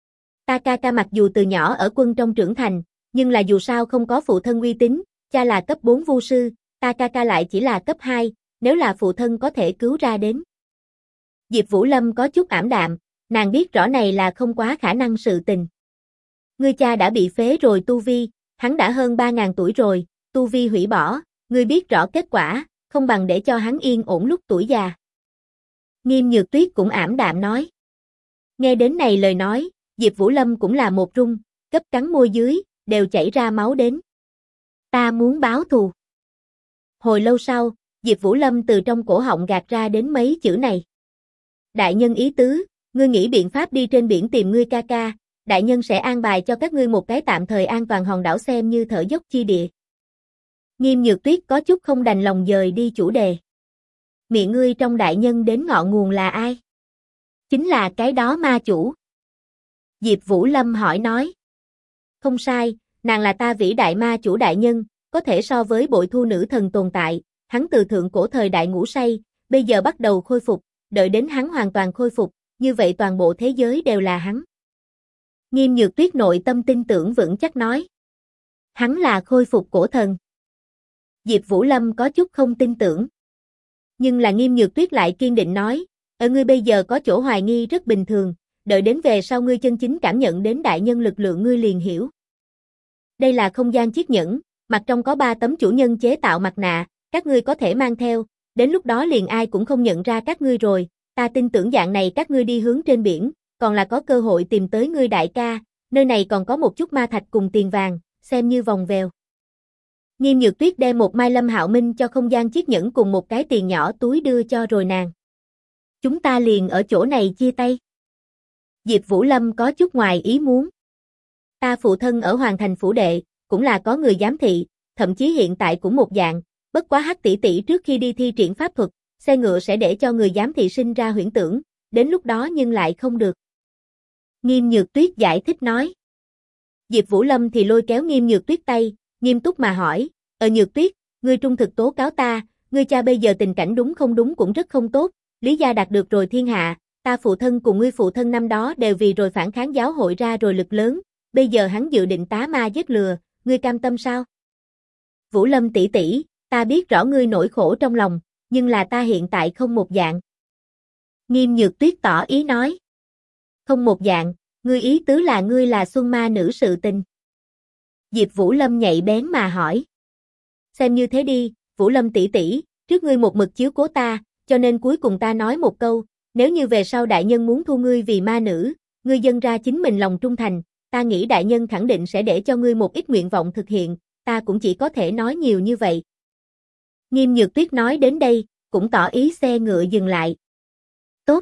ta ca ca mặc dù từ nhỏ ở quân trong trưởng thành, nhưng là dù sao không có phụ thân uy tín, cha là cấp 4 vu sư, ta ca ca lại chỉ là cấp 2, nếu là phụ thân có thể cứu ra đến. Diệp Vũ Lâm có chút ảm đạm, nàng biết rõ này là không quá khả năng sự tình. Ngươi cha đã bị phế rồi tu vi, hắn đã hơn 3.000 tuổi rồi, tu vi hủy bỏ, ngươi biết rõ kết quả, không bằng để cho hắn yên ổn lúc tuổi già. Nghiêm Nhược Tuyết cũng ảm đạm nói. Nghe đến này lời nói, Diệp Vũ Lâm cũng là một rung, cấp cắn môi dưới, đều chảy ra máu đến. Ta muốn báo thù. Hồi lâu sau, Diệp Vũ Lâm từ trong cổ họng gạt ra đến mấy chữ này. Đại nhân ý tứ, ngươi nghĩ biện pháp đi trên biển tìm ngươi ca ca, đại nhân sẽ an bài cho các ngươi một cái tạm thời an toàn hòn đảo xem như thở dốc chi địa. Nghiêm Nhược Tuyết có chút không đành lòng dời đi chủ đề. Miệng ngươi trong đại nhân đến ngọn nguồn là ai? Chính là cái đó ma chủ. Diệp Vũ Lâm hỏi nói. Không sai, nàng là ta vĩ đại ma chủ đại nhân, có thể so với bội thu nữ thần tồn tại, hắn từ thượng cổ thời đại ngủ say, bây giờ bắt đầu khôi phục, đợi đến hắn hoàn toàn khôi phục, như vậy toàn bộ thế giới đều là hắn. Nghiêm Nhược Tuyết nội tâm tin tưởng vững chắc nói. Hắn là khôi phục cổ thần. Diệp Vũ Lâm có chút không tin tưởng. Nhưng là Nghiêm Nhược Tuyết lại kiên định nói, ở ngươi bây giờ có chỗ hoài nghi rất bình thường, đợi đến về sau ngươi chân chính cảm nhận đến đại nhân lực lượng ngươi liền hiểu. Đây là không gian chiếc nhẫn, mặt trong có 3 tấm chủ nhân chế tạo mặt nạ, các ngươi có thể mang theo, đến lúc đó liền ai cũng không nhận ra các ngươi rồi, ta tin tưởng dạng này các ngươi đi hướng trên biển, còn là có cơ hội tìm tới ngươi đại ca, nơi này còn có một chút ma thạch cùng tiền vàng, xem như vòng vèo. Nghiêm Nhược Tuyết đem một mai Lâm Hạo Minh cho không gian chiếc nhẫn cùng một cái tiền nhỏ túi đưa cho rồi nàng. Chúng ta liền ở chỗ này chia tay. Diệp Vũ Lâm có chút ngoài ý muốn. Ta phụ thân ở Hoàng Thành phủ đệ, cũng là có người giám thị, thậm chí hiện tại cũng một dạng, bất quá Hắc tỷ tỷ trước khi đi thi triển pháp thuật, xe ngựa sẽ để cho người giám thị sinh ra huyễn tưởng, đến lúc đó nhưng lại không được. Nghiêm Nhược Tuyết giải thích nói. Diệp Vũ Lâm thì lôi kéo Nghiêm Nhược Tuyết tay, nghiêm túc mà hỏi, Nhược Tuyết, ngươi trung thực tố cáo ta, ngươi cha bây giờ tình cảnh đúng không đúng cũng rất không tốt, Lý gia đạt được rồi thiên hạ, ta phụ thân cùng ngươi phụ thân năm đó đều vì rồi phản kháng giáo hội ra rồi lực lớn, bây giờ hắn dự định tá ma giết lừa, ngươi cam tâm sao? Vũ Lâm tỷ tỷ, ta biết rõ ngươi nỗi khổ trong lòng, nhưng là ta hiện tại không một dạng. Nghiêm Nhược Tuyết tỏ ý nói. Không một dạng, ngươi ý tứ là ngươi là Xuân ma nữ sự tình. Diệp Vũ Lâm nhạy bén mà hỏi. Xem như thế đi, Vũ Lâm tỷ tỷ, trước ngươi một mực chiếu cố ta, cho nên cuối cùng ta nói một câu, nếu như về sau đại nhân muốn thu ngươi vì ma nữ, ngươi dâng ra chính mình lòng trung thành, ta nghĩ đại nhân khẳng định sẽ để cho ngươi một ít nguyện vọng thực hiện, ta cũng chỉ có thể nói nhiều như vậy. Nghiêm Nhược Tuyết nói đến đây, cũng tỏ ý xe ngựa dừng lại. Tốt.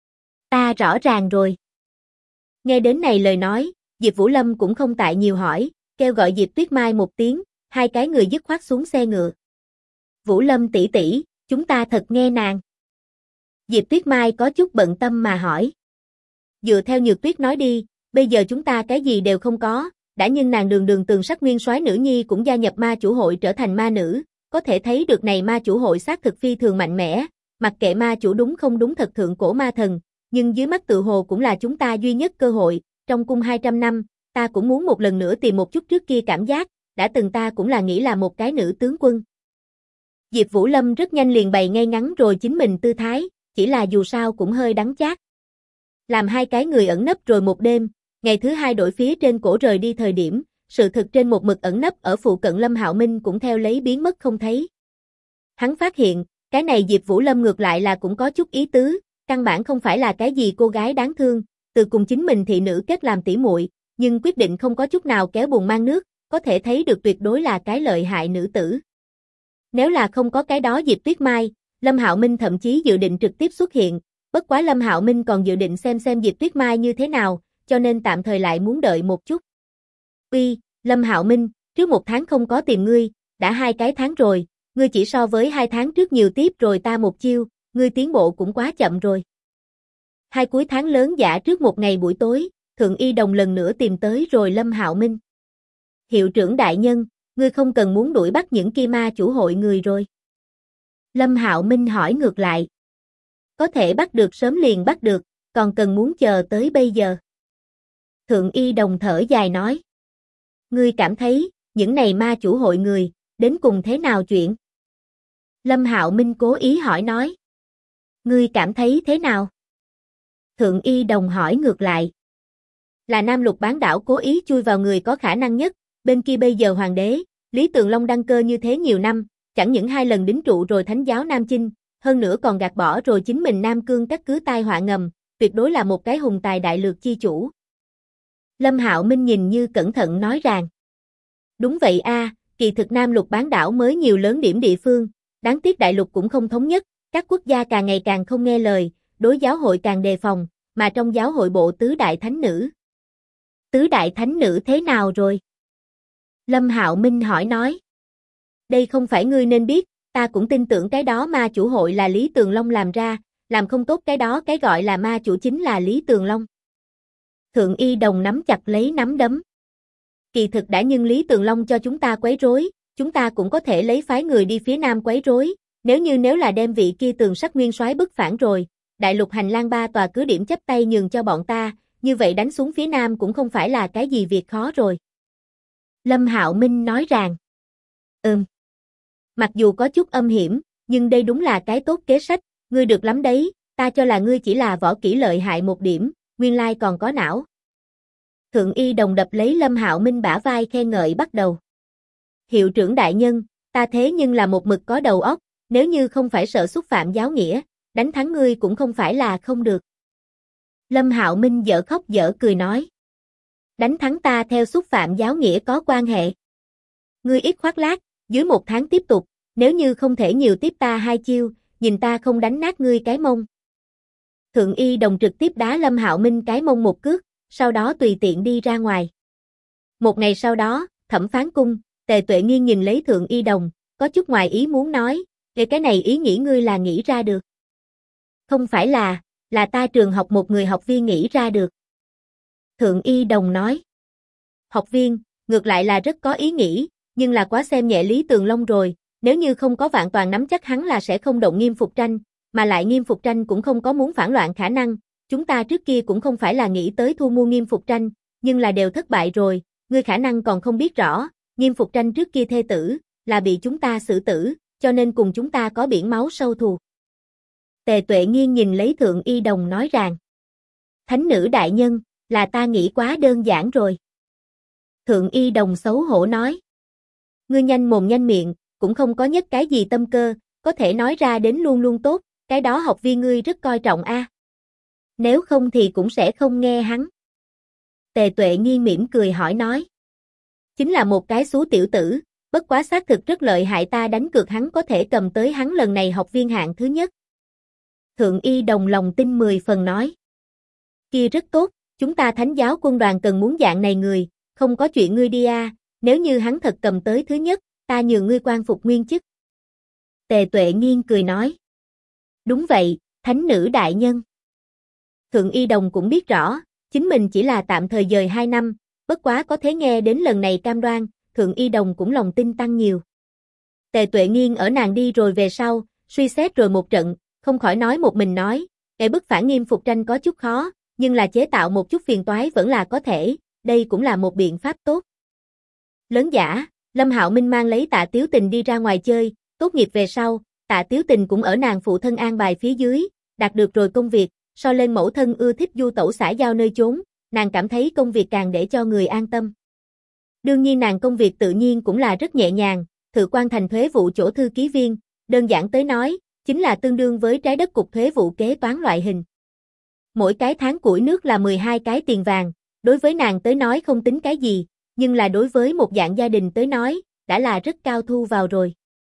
Ta rõ ràng rồi. Nghe đến này lời nói, Diệp Vũ Lâm cũng không tại nhiều hỏi, kêu gọi Diệp Tuyết Mai một tiếng, hai cái người dứt khoát xuống xe ngựa. Vũ Lâm tỷ tỷ, chúng ta thật nghe nàng. Diệp Tuyết Mai có chút bận tâm mà hỏi. Dựa theo Nhược Tuyết nói đi, bây giờ chúng ta cái gì đều không có, đã nhưng nàng đường đường Tường Sắc Nguyên Soái nữ nhi cũng gia nhập ma chủ hội trở thành ma nữ, có thể thấy được này ma chủ hội xác thực phi thường mạnh mẽ, mặc kệ ma chủ đúng không đúng thật thượng cổ ma thần, nhưng dưới mắt tự hồ cũng là chúng ta duy nhất cơ hội, trong cung 200 năm, ta cũng muốn một lần nữa tìm một chút trước kia cảm giác, đã từng ta cũng là nghĩ là một cái nữ tướng quân. Diệp Vũ Lâm rất nhanh liền bày ngay ngắn rồi chính mình tư thái, chỉ là dù sao cũng hơi đắng chát. Làm hai cái người ẩn nấp rồi một đêm, ngày thứ hai đổi phía trên cổ rời đi thời điểm, sự thực trên một mực ẩn nấp ở phụ cận Lâm Hạo Minh cũng theo lấy biến mất không thấy. Hắn phát hiện, cái này Diệp Vũ Lâm ngược lại là cũng có chút ý tứ, căn bản không phải là cái gì cô gái đáng thương, từ cùng chính mình thị nữ kết làm tỉ muội, nhưng quyết định không có chút nào kéo buồn mang nước, có thể thấy được tuyệt đối là cái lợi hại nữ tử. Nếu là không có cái đó Diệp Tuyết Mai, Lâm Hạo Minh thậm chí dự định trực tiếp xuất hiện, bất quá Lâm Hạo Minh còn dự định xem Diệp Tuyết Mai như thế nào, cho nên tạm thời lại muốn đợi một chút. Uy, Lâm Hạo Minh, trước một tháng không có tìm ngươi, đã 2 cái tháng rồi, ngươi chỉ so với 2 tháng trước nhiều tiếp rồi ta một chiêu, ngươi tiến bộ cũng quá chậm rồi. Hai cuối tháng lớn giả trước một ngày buổi tối, Thượng Y Đồng lần nữa tìm tới rồi Lâm Hạo Minh. Hiệu trưởng đại nhân, ngươi không cần muốn đuổi bắt những kia ma chủ hội người rồi. Lâm Hạo Minh hỏi ngược lại. Có thể bắt được sớm liền bắt được, còn cần muốn chờ tới bây giờ. Thượng Y Đồng thở dài nói. Ngươi cảm thấy, những này ma chủ hội người, đến cùng thế nào chuyện? Lâm Hạo Minh cố ý hỏi nói. Ngươi cảm thấy thế nào? Thượng Y Đồng hỏi ngược lại. Là Nam Lục bán đảo cố ý chui vào người có khả năng nhất, bên kia bây giờ hoàng đế, Lý Tường Long đăng cơ như thế nhiều năm, chẳng những 2 lần đính trụ rồi thánh giáo Nam Chinh, hơn nữa còn gạt bỏ rồi chính mình Nam Cương các cứ tai họa ngầm, tuyệt đối là một cái hùng tài đại lược chi chủ. Lâm Hạo Minh nhìn như cẩn thận nói rằng. Đúng vậy a, kỳ thực Nam Lục bán đảo mới nhiều lớn điểm địa phương, đáng tiếc đại lục cũng không thống nhất, các quốc gia càng ngày càng không nghe lời, đối giáo hội càng đề phòng, mà trong giáo hội bộ tứ đại thánh nữ. Tứ đại thánh nữ thế nào rồi? Lâm Hạo Minh hỏi nói. Đây không phải ngươi nên biết, ta cũng tin tưởng cái đó ma chủ hội là Lý Tường Long làm ra, làm không tốt cái đó cái gọi là ma chủ chính là Lý Tường Long. Thượng Y Đồng nắm chặt lấy nắm đấm. Kỳ thực đã nhưng Lý Tường Long cho chúng ta quấy rối, chúng ta cũng có thể lấy phái người đi phía Nam quấy rối, nếu là đem vị kia Tường Sắc Nguyên Soái bức phản rồi, đại lục hành lang 3 tòa cứ điểm chấp tay nhường cho bọn ta, như vậy đánh xuống phía Nam cũng không phải là cái gì việc khó rồi. Lâm Hạo Minh nói rằng. Mặc dù có chút âm hiểm, nhưng đây đúng là cái tốt kế sách, ngươi được lắm đấy, ta cho là ngươi chỉ là võ kỹ lợi hại một điểm, nguyên lai còn có não. Thượng Y Đồng đập lấy Lâm Hạo Minh bả vai khen ngợi bắt đầu. Hiệu trưởng đại nhân, ta thế nhưng là một mực có đầu óc, nếu như không phải sợ xúc phạm giáo nghĩa, đánh thắng ngươi cũng không phải là không được. Lâm Hạo Minh dở khóc dở cười nói. Đánh thắng ta theo xúc phạm giáo nghĩa có quan hệ. Ngươi ít khoác lác, dưới 1 tháng tiếp tục, nếu như không thể nhiều tiếp ta 2 chiêu, nhìn ta không đánh nát ngươi cái mông. Thượng Y Đồng trực tiếp đá Lâm Hạo Minh cái mông một cước, sau đó tùy tiện đi ra ngoài. Một ngày sau đó, Thẩm phán cung, Tề Tuệ Nghiên nhìn lấy Thượng Y Đồng, có chút ngoài ý muốn nói, về cái này ý nghĩ ngươi là nghĩ ra được. Không phải là ta trường học một người học viên nghĩ ra được. Thượng Y Đồng nói. Học viên, ngược lại là rất có ý nghĩ, nhưng là quá xem nhẹ Lý Tường Long rồi, nếu như không có vạn toàn nắm chắc hắn là sẽ không động Nghiêm Phục Tranh, mà lại Nghiêm Phục Tranh cũng không có muốn phản loạn khả năng, chúng ta trước kia cũng không phải là nghĩ tới thu mua Nghiêm Phục Tranh, nhưng là đều thất bại rồi, ngươi khả năng còn không biết rõ, Nghiêm Phục Tranh trước kia thê tử, là bị chúng ta xử tử, cho nên cùng chúng ta có biển máu sâu thù. Tề Tuệ Nghiên nhìn lấy Thượng Y Đồng nói rằng, Thánh nữ đại nhân, là ta nghĩ quá đơn giản rồi. Thượng Y Đồng xấu hổ nói, ngươi nhanh mồm nhanh miệng, cũng không có nhất cái gì tâm cơ, có thể nói ra đến luôn luôn tốt, cái đó học viên ngươi rất coi trọng a. Nếu không thì cũng sẽ không nghe hắn. Tề Tuệ Nghiên mỉm cười hỏi nói. Chính là một cái xú tiểu tử, bất quá xác thực rất lợi hại, ta đánh cược hắn có thể cầm tới hắn lần này học viên hạng thứ nhất. Thượng Y Đồng lòng tin 10 phần nói. Kia rất tốt, chúng ta Thánh giáo quân đoàn cần muốn dạng này người, không có chuyện ngươi đi a, nếu như hắn thật cầm tới thứ nhất, ta nhường ngươi quan phục nguyên chức. Tề Tuệ Nghiên cười nói. Đúng vậy, thánh nữ đại nhân. Thượng Y Đồng cũng biết rõ, chính mình chỉ là tạm thời dời 2 năm, bất quá có thể nghe đến lần này cam đoan, Thượng Y Đồng cũng lòng tin tăng nhiều. Tề Tuệ Nghiên ở nàng đi rồi về sau, suy xét rồi một trận, không khỏi nói một mình nói, cái bức phản nghiêm phục tranh có chút khó, nhưng là chế tạo một chút phiền toái vẫn là có thể, đây cũng là một biện pháp tốt. Lớn giả, Lâm Hạo Minh mang lấy Tạ Tiếu Tình đi ra ngoài chơi, tốt nghiệp về sau, Tạ Tiếu Tình cũng ở nàng phụ thân an bài phía dưới, đạt được rồi công việc, so lên mẫu thân ưa thích du tẩu xã giao nơi chốn, nàng cảm thấy công việc càng để cho người an tâm. Đương nhiên nàng công việc tự nhiên cũng là rất nhẹ nhàng, Thự Quan Thành thuế vụ chỗ thư ký viên, đơn giản tới nói, chính là tương đương với trái đất cục thuế vụ kế toán loại hình. Mỗi cái tháng củi nước là 12 cái tiền vàng, đối với nàng tới nói không tính cái gì, nhưng là đối với một dạng gia đình tới nói, đã là rất cao thu vào rồi.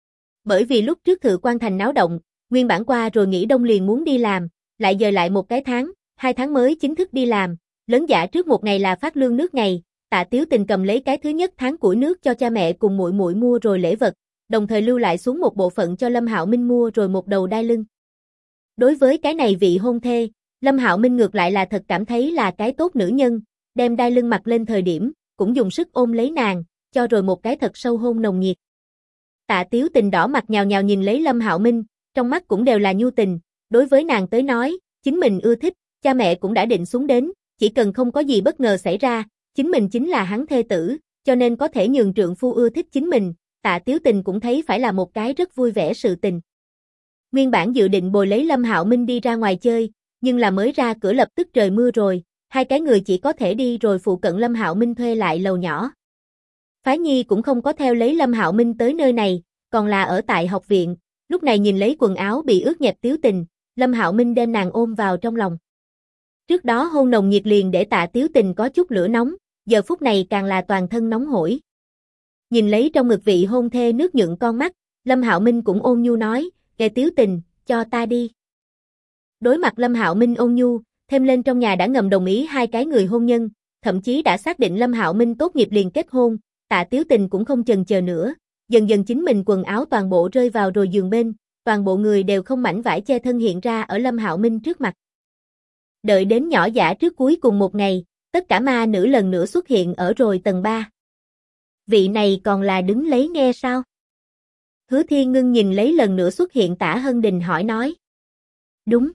Bởi vì lúc trước Thự Quan Thành náo động, nguyên bản qua rồi nghỉ đông liền muốn đi làm, lại dời lại một cái tháng, 2 tháng mới chính thức đi làm, lớn giả trước một ngày là phát lương nước ngày, Tạ Tiếu Tình cầm lấy cái thứ nhất tháng củi nước cho cha mẹ cùng muội muội mua rồi lễ vật, đồng thời lưu lại xuống một bộ phận cho Lâm Hạo Minh mua rồi một đầu đai lưng. Đối với cái này vị hôn thê, Lâm Hạo Minh ngược lại là thật cảm thấy là cái tốt nữ nhân, đem đai lưng mặc lên thời điểm, cũng dùng sức ôm lấy nàng, cho rồi một cái thật sâu hôn nồng nhiệt. Tạ Tiếu Tình đỏ mặt nhào nhào nhìn lấy Lâm Hạo Minh, trong mắt cũng đều là nhu tình, đối với nàng tới nói, chính mình ưa thích, cha mẹ cũng đã định xuống đến, chỉ cần không có gì bất ngờ xảy ra, chính mình chính là hắn thê tử, cho nên có thể nhường trượng phu ưa thích chính mình, Tạ Tiếu Tình cũng thấy phải là một cái rất vui vẻ sự tình. Nguyên bản dự định bồi lấy Lâm Hạo Minh đi ra ngoài chơi, nhưng là mới ra cửa lập tức trời mưa rồi, hai cái người chỉ có thể đi rồi phụ cận Lâm Hạo Minh thuê lại lầu nhỏ. Phái Nhi cũng không có theo lấy Lâm Hạo Minh tới nơi này, còn là ở tại học viện, lúc này nhìn lấy quần áo bị ướt nhẹp Tiếu Tình, Lâm Hạo Minh đem nàng ôm vào trong lòng. Trước đó hôn nồng nhiệt liền để Tạ Tiếu Tình có chút lửa nóng, giờ phút này càng là toàn thân nóng hổi. Nhìn lấy trong ngực vị hôn thê nước nhuận con mắt, Lâm Hạo Minh cũng ôn nhu nói, "Kệ Tiếu Tình, cho ta đi." Đối mặt Lâm Hạo Minh ôn nhu, thêm lên trong nhà đã ngầm đồng ý hai cái người hôn nhân, thậm chí đã xác định Lâm Hạo Minh tốt nghiệp liền kết hôn, Tạ Tiếu Tình cũng không chần chờ nữa, dần dần chính mình quần áo toàn bộ rơi vào rồi giường bên, toàn bộ người đều không mảnh vải che thân hiện ra ở Lâm Hạo Minh trước mặt. Đợi đến nhỏ dã trước cuối cùng một ngày, tất cả ma nữ lần nữa xuất hiện ở rồi tầng 3. Vị này còn là đứng lấy nghe sao? Hứa Thiên Ngưng nhìn lấy lần nữa xuất hiện Tả Hân Đình hỏi nói. Đúng.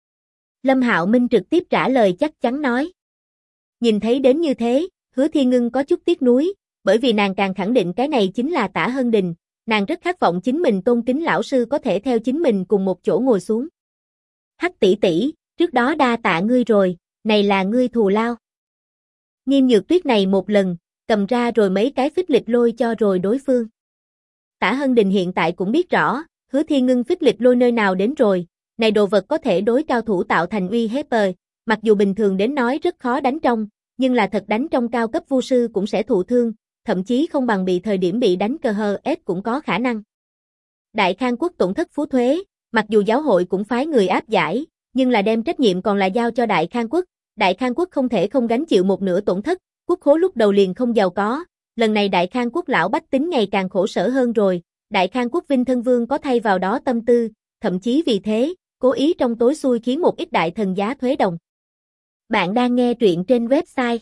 Lâm Hạo Minh trực tiếp trả lời chắc chắn nói. Nhìn thấy đến như thế, Hứa Thiên Ngưng có chút tiếc nuối, bởi vì nàng càng khẳng định cái này chính là Tả Hân Đình, nàng rất khát vọng chính mình tôn kính lão sư có thể theo chính mình cùng một chỗ ngồi xuống. Hắc tỷ tỷ, trước đó đa tạ ngươi rồi, này là ngươi thù lao. Nghiêm Nhược Tuyết này một lần, cầm ra rồi mấy cái phích lịch lôi cho rồi đối phương. Tả Hân Đình hiện tại cũng biết rõ, Hứa Thiên Ngưng phích lịch lôi nơi nào đến rồi, này đồ vật có thể đối cao thủ tạo thành uy hiếp, mặc dù bình thường đến nói rất khó đánh trong, nhưng là thật đánh trong cao cấp vu sư cũng sẽ thụ thương, thậm chí không bằng bị thời điểm bị đánh cơ hơ ép cũng có khả năng. Đại Khang quốc tổn thất phú thuế, mặc dù giáo hội cũng phái người áp giải, nhưng là đem trách nhiệm còn là giao cho Đại Khang quốc. Đại Khang quốc không thể không gánh chịu một nửa tổn thất, quốc khố lúc đầu liền không giàu có, lần này Đại Khang quốc lão bách tính ngày càng khổ sở hơn rồi, Đại Khang quốc Vinh Thân Vương có thay vào đó tâm tư, thậm chí vì thế, cố ý trong tối xui khiến một ít đại thần giá thuế đồng. Bạn đang nghe truyện trên website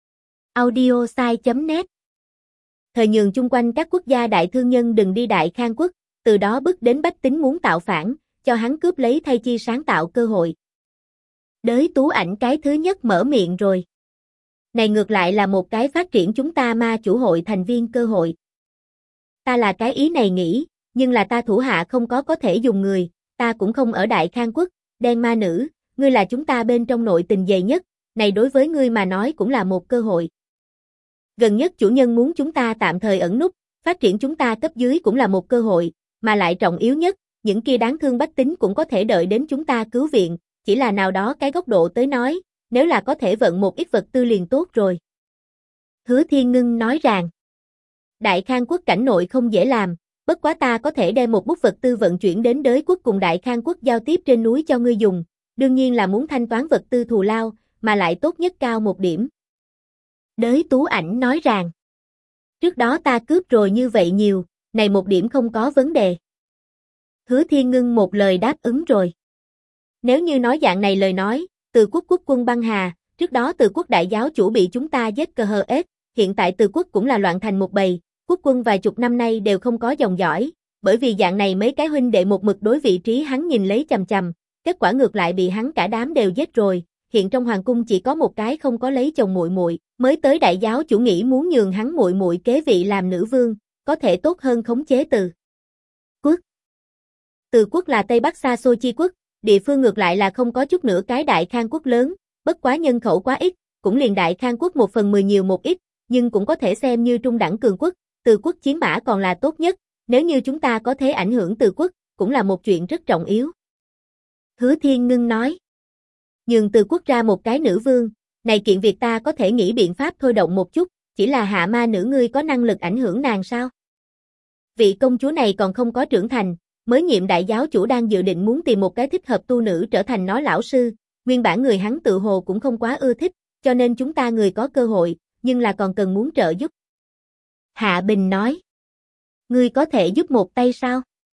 audiosai.net. Thời nhường chung quanh các quốc gia đại thương nhân đừng đi Đại Khang quốc, từ đó bức đến bách tính muốn tạo phản, cho hắn cướp lấy thay chi sáng tạo cơ hội. Đới Tú Ảnh cái thứ nhất mở miệng rồi. Này ngược lại là một cái phát triển chúng ta ma chủ hội thành viên cơ hội. Ta là cái ý này nghĩ, nhưng là ta thủ hạ không có thể dùng người, ta cũng không ở Đại Khang quốc, đen ma nữ, ngươi là chúng ta bên trong nội tình dày nhất, này đối với ngươi mà nói cũng là một cơ hội. Gần nhất chủ nhân muốn chúng ta tạm thời ẩn núp, Phát triển chúng ta cấp dưới cũng là một cơ hội, mà lại trọng yếu nhất, những kia đáng thương bách tính cũng có thể đợi đến chúng ta cứu viện, chỉ là nào đó cái góc độ tới nói, nếu là có thể vận một ít vật tư liền tốt rồi. Hứa Thiên Ngưng nói rằng, Đại Khang quốc cảnh nội không dễ làm, bất quá ta có thể đem một bút vật tư vận chuyển đến Đới quốc cùng Đại Khang quốc giao tiếp trên núi cho ngươi dùng, đương nhiên là muốn thanh toán vật tư thù lao, mà lại tốt nhất cao một điểm. Đới Tú Ảnh nói rằng, trước đó ta cướp rồi như vậy nhiều, này một điểm không có vấn đề. Hứa Thiên Ngưng một lời đáp ứng rồi. Nếu như nói dạng này lời nói, Từ quốc quốc quân băng hà, trước đó Từ quốc đại giáo chủ bị chúng ta giết cờ hờ ết, hiện tại Từ quốc cũng là loạn thành một bầy, quốc quân vài chục năm nay đều không có dòng dõi, bởi vì dạng này mấy cái huynh đệ một mực đối vị trí hắn nhìn lấy chằm chằm, kết quả ngược lại bị hắn cả đám đều giết rồi, hiện trong hoàng cung chỉ có một cái không có lấy chồng muội muội, mới tới đại giáo chủ nghĩ muốn nhường hắn muội muội kế vị làm nữ vương, có thể tốt hơn khống chế Từ quốc. Từ quốc là Tây Bắc xa xôi chi quốc, địa phương ngược lại là không có chút nữa cái Đại Khang quốc lớn, bất quá nhân khẩu quá ít, cũng liền Đại Khang quốc 1/10 nhiều một ít, nhưng cũng có thể xem như trung đẳng cường quốc, Từ quốc chiến mã còn là tốt nhất, nếu như chúng ta có thể ảnh hưởng Từ quốc, cũng là một chuyện rất trọng yếu. Hứa Thiên Ngưng nói, nhường Từ quốc ra một cái nữ vương, này kiện việc ta có thể nghĩ biện pháp thôi động một chút, chỉ là hạ ma nữ ngươi có năng lực ảnh hưởng nàng sao? Vị công chúa này còn không có trưởng thành, mới nhiệm đại giáo chủ đang dự định muốn tìm một cái thích hợp tu nữ trở thành nó lão sư, nguyên bản người hắn tự hồ cũng không quá ưa thích, cho nên chúng ta người có cơ hội, nhưng là còn cần muốn trợ giúp. Hạ Bình nói, ngươi có thể giúp một tay sao?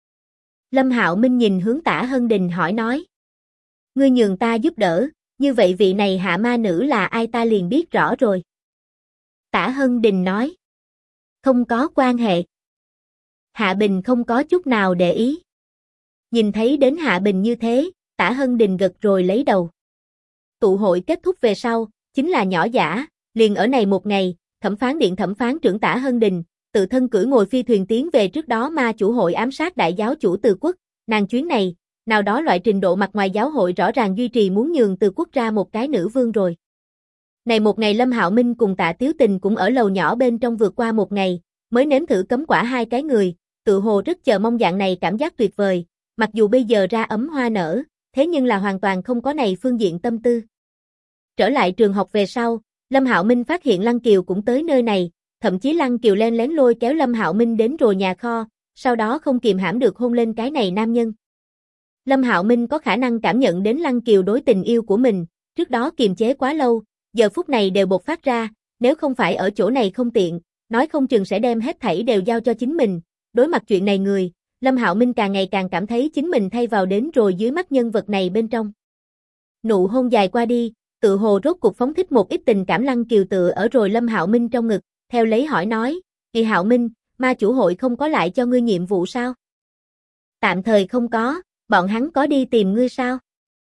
Lâm Hạo Minh nhìn hướng Tả Hân Đình hỏi nói, ngươi nhường ta giúp đỡ, như vậy vị này hạ ma nữ là ai ta liền biết rõ rồi. Tả Hân Đình nói, không có quan hệ. Hạ Bình không có chút nào để ý. Nhìn thấy đến Hạ Bình như thế, Tả Hân Đình gật rồi lấy đầu. Tụ hội kết thúc về sau, chính là nhỏ dã, liền ở này một ngày, thẩm phán điện thẩm phán trưởng Tả Hân Đình, tự thân cưỡi ngồi phi thuyền tiến về trước đó ma chủ hội ám sát đại giáo chủ Từ quốc, nàng chuyến này, nào đó loại trình độ mặt ngoài giáo hội rõ ràng duy trì muốn nhường Từ quốc ra một cái nữ vương rồi. Này một ngày Lâm Hạo Minh cùng Tạ Tiếu Tình cũng ở lầu nhỏ bên trong vượt qua một ngày, mới nếm thử cấm quả hai cái người, tự hồ rất chờ mong dạng này cảm giác tuyệt vời, mặc dù bây giờ ra ấm hoa nở, thế nhưng là hoàn toàn không có này phương diện tâm tư. Trở lại trường học về sau, Lâm Hạo Minh phát hiện Lăng Kiều cũng tới nơi này, thậm chí Lăng Kiều len lén lôi kéo Lâm Hạo Minh đến rồi nhà kho, sau đó không kìm hãm được hôn lên cái này nam nhân. Lâm Hạo Minh có khả năng cảm nhận đến Lăng Kiều đối tình yêu của mình, trước đó kiềm chế quá lâu, giờ phút này đều bộc phát ra, nếu không phải ở chỗ này không tiện, nói không chừng sẽ đem hết thảy đều giao cho chính mình. Đối mặt chuyện này người, Lâm Hạo Minh càng ngày càng cảm thấy chính mình thay vào đến rồi dưới mắt nhân vật này bên trong. Nụ hôn dài qua đi, tự hồ rốt cuộc phóng thích một ít tình cảm. Lăng Kiều tựa ở rồi Lâm Hạo Minh trong ngực, theo lấy hỏi nói, "Kỳ Hạo Minh, ma chủ hội không có lại cho ngươi nhiệm vụ sao?" "Tạm thời không có, bọn hắn có đi tìm ngươi sao?"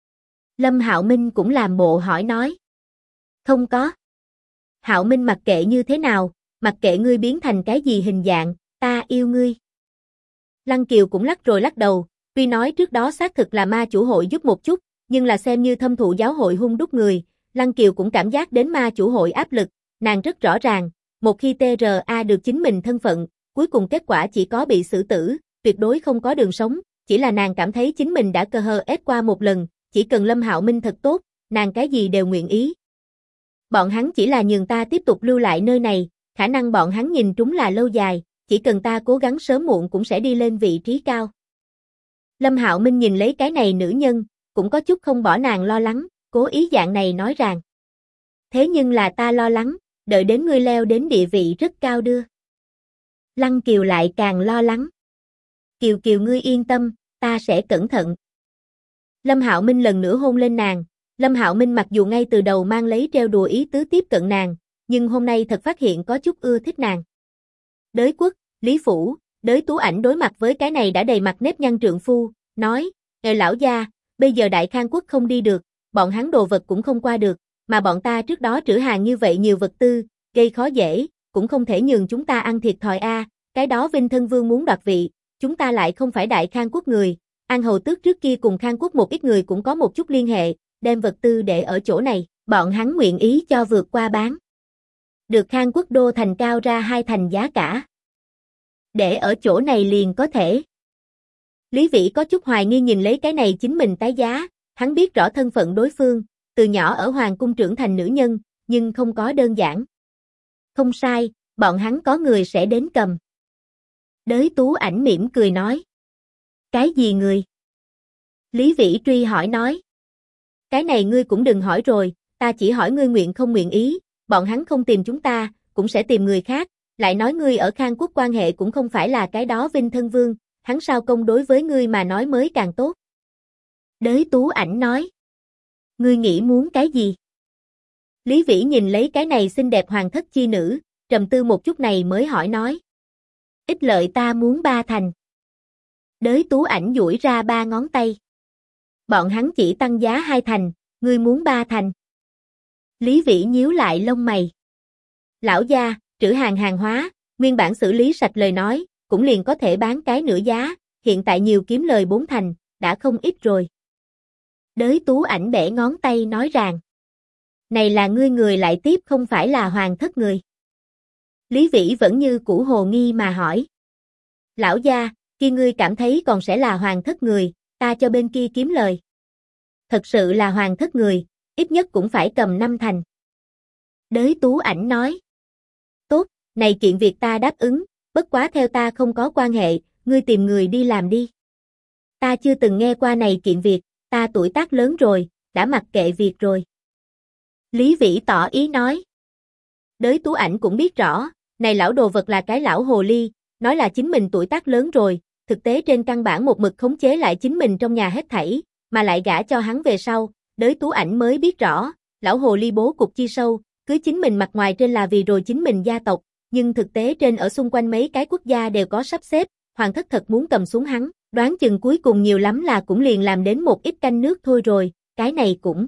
Lâm Hạo Minh cũng làm bộ hỏi nói. "Không có." "Hạo Minh mặc kệ như thế nào, mặc kệ ngươi biến thành cái gì hình dạng, ta yêu ngươi." Lăng Kiều cũng lắc rồi lắc đầu, tuy nói trước đó xác thực là ma chủ hội giúp một chút, nhưng là xem như thâm thụ giáo hội hung đúc người, Lăng Kiều cũng cảm giác đến ma chủ hội áp lực, nàng rất rõ ràng, một khi TRA được chính mình thân phận, cuối cùng kết quả chỉ có bị xử tử, tuyệt đối không có đường sống, chỉ là nàng cảm thấy chính mình đã cơ hờ ép qua một lần, chỉ cần Lâm Hạo Minh thật tốt, nàng cái gì đều nguyện ý. Bọn hắn chỉ là nhường ta tiếp tục lưu lại nơi này, khả năng bọn hắn nhìn trúng là lâu dài, chỉ cần ta cố gắng sớm muộn cũng sẽ đi lên vị trí cao. Lâm Hạo Minh nhìn lấy cái này nữ nhân, cũng có chút không bỏ nàng lo lắng, cố ý dạng này nói rằng. Thế nhưng là ta lo lắng, đợi đến ngươi leo đến địa vị rất cao đưa. Lăng Kiều lại càng lo lắng. Kiều Kiều ngươi yên tâm, ta sẽ cẩn thận. Lâm Hạo Minh lần nữa hôn lên nàng, Lâm Hạo Minh mặc dù ngay từ đầu mang lấy trêu đùa ý tứ tiếp cận nàng, nhưng hôm nay thật phát hiện có chút ưa thích nàng. Đới quốc, Lý Phủ, Đới Tú Ảnh đối mặt với cái này đã đầy mặt nếp nhăn trượng phu, nói, lão gia, bây giờ Đại Khang quốc không đi được, bọn hắn đồ vật cũng không qua được, mà bọn ta trước đó trữ hàng như vậy nhiều vật tư, gây khó dễ, cũng không thể nhường chúng ta ăn thiệt thòi a. Cái đó Vinh Thân Vương muốn đoạt vị, chúng ta lại không phải Đại Khang quốc người, An Hầu Tước trước kia cùng Khang quốc một ít người cũng có một chút liên hệ, đem vật tư để ở chỗ này, bọn hắn nguyện ý cho vượt qua bán. Được Khang quốc đô thành cao ra 2 thành giá cả. Để ở chỗ này liền có thể. Lý Vĩ có chút hoài nghi nhìn lấy cái này chính mình tái giá, hắn biết rõ thân phận đối phương, từ nhỏ ở hoàng cung trưởng thành nữ nhân, nhưng không có đơn giản. Không sai, bọn hắn có người sẽ đến cầm. Đới Tú Ảnh mỉm cười nói. Cái gì người? Lý Vĩ truy hỏi nói. Cái này ngươi cũng đừng hỏi rồi, ta chỉ hỏi ngươi nguyện không nguyện ý, bọn hắn không tìm chúng ta, cũng sẽ tìm người khác, lại nói ngươi ở Khang Quốc quan hệ cũng không phải là cái đó Vinh Thân Vương, hắn sao công đối với ngươi mà nói mới càng tốt. Đới Tú Ảnh nói. Ngươi nghĩ muốn cái gì? Lý Vĩ nhìn lấy cái này xinh đẹp hoàng thất chi nữ, trầm tư một chút này mới hỏi nói. Ích lợi ta muốn 3 thành. Đới Tú Ảnh duỗi ra 3 ngón tay. Bọn hắn chỉ tăng giá 2 thành, ngươi muốn 3 thành. Lý Vĩ nhíu lại lông mày. Lão gia, trữ hàng hóa, nguyên bản xử lý sạch lời nói, cũng liền có thể bán cái nửa giá, hiện tại nhiều kiếm lời 4 thành, đã không ít rồi. Đới Tú Ảnh bẻ ngón tay nói rằng. Này là ngươi người lại tiếp không phải là hoàng thất người. Lý Vĩ vẫn như cũ hồ nghi mà hỏi. Lão gia, khi ngươi cảm thấy còn sẽ là hoàng thất người, ta cho bên kia kiếm lời. Thật sự là hoàng thất người, ít nhất cũng phải cầm 5 thành. Đới Tú Ảnh nói. Tốt, này kiện việc ta đáp ứng, bất quá theo ta không có quan hệ, ngươi tìm người đi làm đi. Ta chưa từng nghe qua này kiện việc, ta tuổi tác lớn rồi, đã mặc kệ việc rồi. Lý Vĩ tỏ ý nói. Đới Tú Ảnh cũng biết rõ, này lão đồ vật là cái lão hồ ly, nói là chính mình tuổi tác lớn rồi, thực tế trên căn bản một mực khống chế lại chính mình trong nhà hết thảy, mà lại gả cho hắn về sau, Đới Tú Ảnh mới biết rõ, lão hồ ly bố cục chi sâu, cưới chính mình mặt ngoài trên là vì rồi chính mình gia tộc, nhưng thực tế trên ở xung quanh mấy cái quốc gia đều có sắp xếp, hoàng thất thật muốn cầm xuống hắn, đoán chừng cuối cùng nhiều lắm là cũng liền làm đến một ít canh nước thôi rồi, cái này cũng.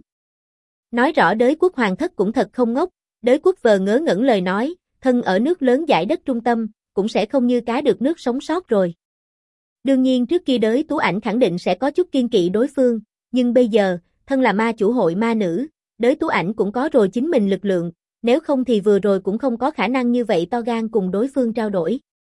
Nói rõ Đới quốc hoàng thất cũng thật không ngốc, Đới quốc vờ ngớ ngẩn lời nói, thân ở nước lớn dải đất trung tâm, cũng sẽ không như cá được nước sống sót rồi. Đương nhiên trước kia Đới Tú Ảnh khẳng định sẽ có chút kiên kỵ đối phương, nhưng bây giờ, thân là ma chủ hội ma nữ, Đới Tú Ảnh cũng có rồi chính mình lực lượng, nếu không thì vừa rồi cũng không có khả năng như vậy to gan cùng đối phương trao đổi.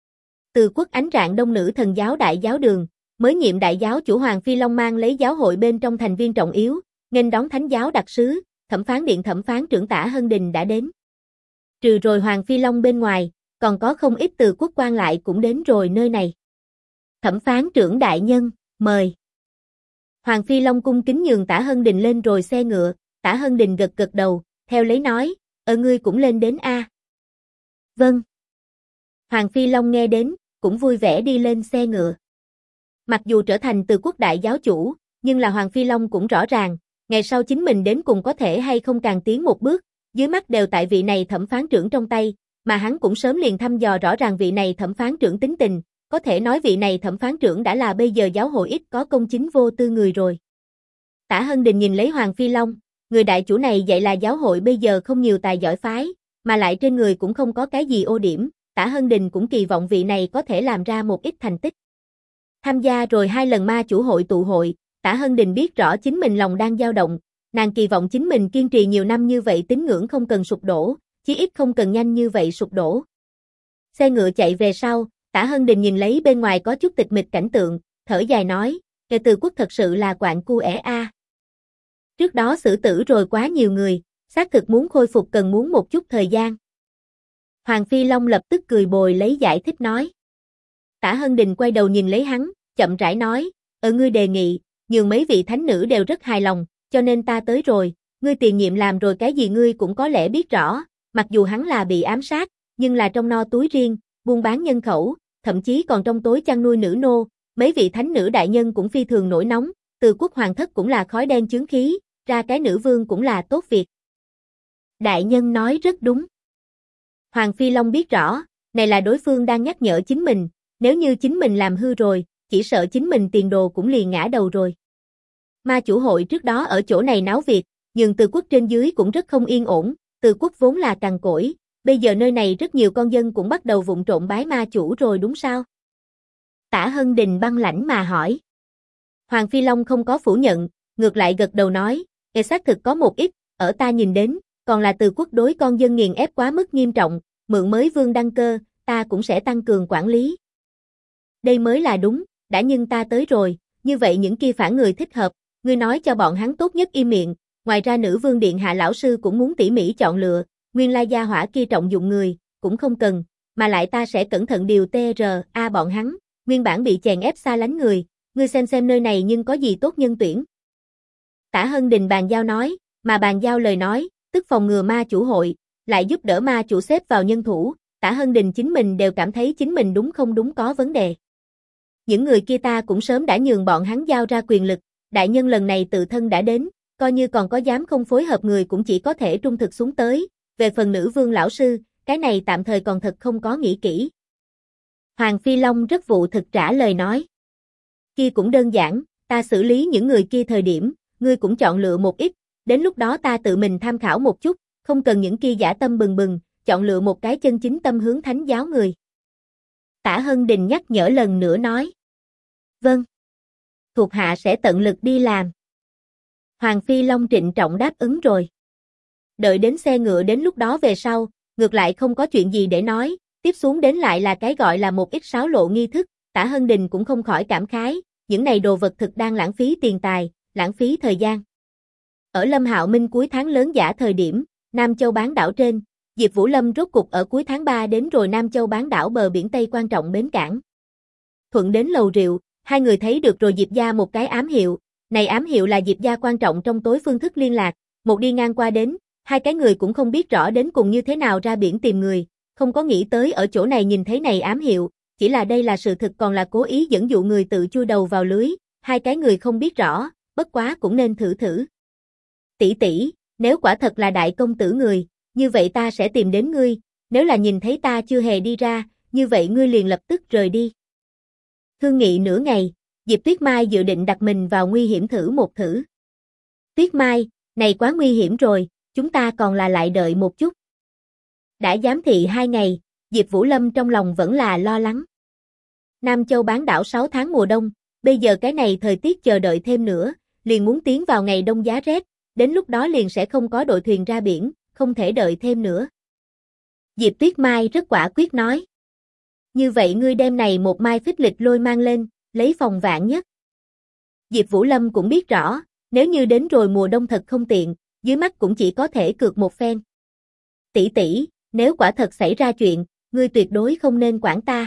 Từ quốc ánh rạng đông nữ thần giáo đại giáo đường, mới nhiệm đại giáo chủ Hoàng Phi Long mang lấy giáo hội bên trong thành viên trọng yếu, nghênh đón thánh giáo đặc sứ, thẩm phán điện thẩm phán trưởng Tả Hân Đình đã đến. Trừ rồi Hoàng Phi Long bên ngoài, còn có không ít từ quốc quan lại cũng đến rồi nơi này. Thẩm phán trưởng đại nhân, mời. Hoàng Phi Long cung kính nhường Tả Hân Đình lên rồi xe ngựa, Tả Hân Đình gật gật đầu, theo lấy nói, ngươi cũng lên đến a. Vâng. Hoàng Phi Long nghe đến, cũng vui vẻ đi lên xe ngựa. Mặc dù trở thành từ quốc đại giáo chủ, nhưng là Hoàng Phi Long cũng rõ ràng, ngày sau chính mình đến cùng có thể hay không càng tiến một bước, dưới mắt đều tại vị này thẩm phán trưởng trong tay, mà hắn cũng sớm liền thăm dò rõ ràng vị này thẩm phán trưởng tính tình, có thể nói vị này thẩm phán trưởng đã là bây giờ giáo hội ít có công chính vô tư người rồi. Tả Hân Đình nhìn lấy Hoàng Phi Long, người đại chủ này dạy là giáo hội bây giờ không nhiều tài giỏi phái, mà lại trên người cũng không có cái gì ô điểm, Tả Hân Đình cũng kỳ vọng vị này có thể làm ra một ít thành tích. Tham gia rồi 2 lần ma chủ hội tụ hội, Tả Hân Đình biết rõ chính mình lòng đang dao động, nàng kỳ vọng chính mình kiên trì nhiều năm như vậy tín ngưỡng không cần sụp đổ, chí ít không cần nhanh như vậy sụp đổ. Xe ngựa chạy về sau, Tả Hân Đình nhìn lấy bên ngoài có chút tịch mịch cảnh tượng, thở dài nói, kẻ từ quốc thật sự là quạng cu ẻ a. Trước đó xử tử rồi quá nhiều người, xác thực muốn khôi phục cần muốn một chút thời gian. Hoàng Phi Long lập tức cười bồi lấy giải thích nói. Tả Hân Đình quay đầu nhìn lấy hắn, chậm rãi nói, ngươi đề nghị, nhường mấy vị thánh nữ đều rất hài lòng, cho nên ta tới rồi, ngươi tiền nhiệm làm rồi cái gì ngươi cũng có lẽ biết rõ, mặc dù hắn là bị ám sát, nhưng là trong no túi riêng, buôn bán nhân khẩu, thậm chí còn trong tối chăn nuôi nữ nô, mấy vị thánh nữ đại nhân cũng phi thường nổi nóng, từ quốc hoàng thất cũng là khói đen chướng khí, ra cái nữ vương cũng là tốt việc. Đại nhân nói rất đúng. Hoàng Phi Long biết rõ, này là đối phương đang nhắc nhở chính mình, nếu như chính mình làm hư rồi, chỉ sợ chính mình tiền đồ cũng liền ngã đầu rồi. Ma chủ hội trước đó ở chỗ này náo việc, nhưng từ quốc trên dưới cũng rất không yên ổn, từ quốc vốn là cằn cỗi, bây giờ nơi này rất nhiều con dân cũng bắt đầu vụng trộm bái ma chủ rồi đúng sao? Tả Hân Đình băng lãnh mà hỏi. Hoàng Phi Long không có phủ nhận, ngược lại gật đầu nói, xác thực có một ít, ở ta nhìn đến, còn là từ quốc đối con dân nghiền ép quá mức nghiêm trọng, mượn mới vương đăng cơ, ta cũng sẽ tăng cường quản lý, đây mới là đúng, đã nhưng ta tới rồi, như vậy những kia phản người thích hợp, ngươi nói cho bọn hắn tốt nhất im miệng, ngoài ra nữ vương điện hạ lão sư cũng muốn tỉ mỉ chọn lựa, nguyên lai gia hỏa kia trọng dụng người, cũng không cần, mà lại ta sẽ cẩn thận điều TRA bọn hắn, nguyên bản bị chèn ép xa lánh người, ngươi xem nơi này nhưng có gì tốt nhân tuyển. Tả Hân Đình bàn giao nói, mà bàn giao lời nói, tức phòng ngừa ma chủ hội, lại giúp đỡ ma chủ xếp vào nhân thủ, Tả Hân Đình chính mình đều cảm thấy chính mình đúng không đúng có vấn đề. Những người kia ta cũng sớm đã nhường bọn hắn giao ra quyền lực, đại nhân lần này tự thân đã đến, coi như còn có dám không phối hợp người cũng chỉ có thể trung thực xuống tới, về phần nữ vương lão sư, cái này tạm thời còn thật không có nghĩ kỹ. Hoàng Phi Long rất vụ thực trả lời nói. Kia cũng đơn giản, ta xử lý những người kia thời điểm, ngươi cũng chọn lựa một ít, đến lúc đó ta tự mình tham khảo một chút, không cần những kia giả tâm bừng bừng, chọn lựa một cái chân chính tâm hướng thánh giáo người. Tả Hân Đình nhắc nhở lần nữa nói. Vâng. Thuộc hạ sẽ tận lực đi làm. Hoàng Phi Long trịnh trọng đáp ứng rồi. Đợi đến xe ngựa đến lúc đó về sau, ngược lại không có chuyện gì để nói, tiếp xuống đến lại là cái gọi là một ít xáo lộ nghi thức, Tả Hân Đình cũng không khỏi cảm khái, những này đồ vật thực đang lãng phí tiền tài, lãng phí thời gian. Ở Lâm Hạo Minh cuối tháng lớn giả thời điểm, Nam Châu bán đảo trên, Diệp Vũ Lâm rốt cục ở cuối tháng 3 đến rồi Nam Châu bán đảo bờ biển Tây quan trọng bến cảng. Thuận đến lầu rượu, hai người thấy được rồi Diệp gia một cái ám hiệu, này ám hiệu là Diệp gia quan trọng trong tối phương thức liên lạc, một đi ngang qua đến, hai cái người cũng không biết rõ đến cùng như thế nào ra biển tìm người, không có nghĩ tới ở chỗ này nhìn thấy này ám hiệu, chỉ là đây là sự thực còn là cố ý dẫn dụ người tự chui đầu vào lưới, hai cái người không biết rõ, bất quá cũng nên thử thử. Tỷ tỷ, nếu quả thật là đại công tử người, như vậy ta sẽ tìm đến ngươi, nếu là nhìn thấy ta chưa hề đi ra, như vậy ngươi liền lập tức rời đi. Thương nghị nửa ngày, Diệp Tuyết Mai dự định đặt mình vào nguy hiểm thử một thử. Tuyết Mai, này quá nguy hiểm rồi, chúng ta còn là lại đợi một chút. Đã giám thị 2 ngày, Diệp Vũ Lâm trong lòng vẫn là lo lắng. Nam Châu bán đảo 6 tháng mùa đông, bây giờ cái này thời tiết chờ đợi thêm nữa, liền muốn tiến vào ngày đông giá rét, đến lúc đó liền sẽ không có đội thuyền ra biển, không thể đợi thêm nữa. Diệp Tuyết Mai rất quả quyết nói. Như vậy ngươi đem này một mai phích lịch lôi mang lên, lấy phòng vạn nhất. Diệp Vũ Lâm cũng biết rõ, nếu như đến rồi mùa đông thật không tiện, dưới mắt cũng chỉ có thể cược một phen. Tỷ tỷ, nếu quả thật xảy ra chuyện, ngươi tuyệt đối không nên quản ta.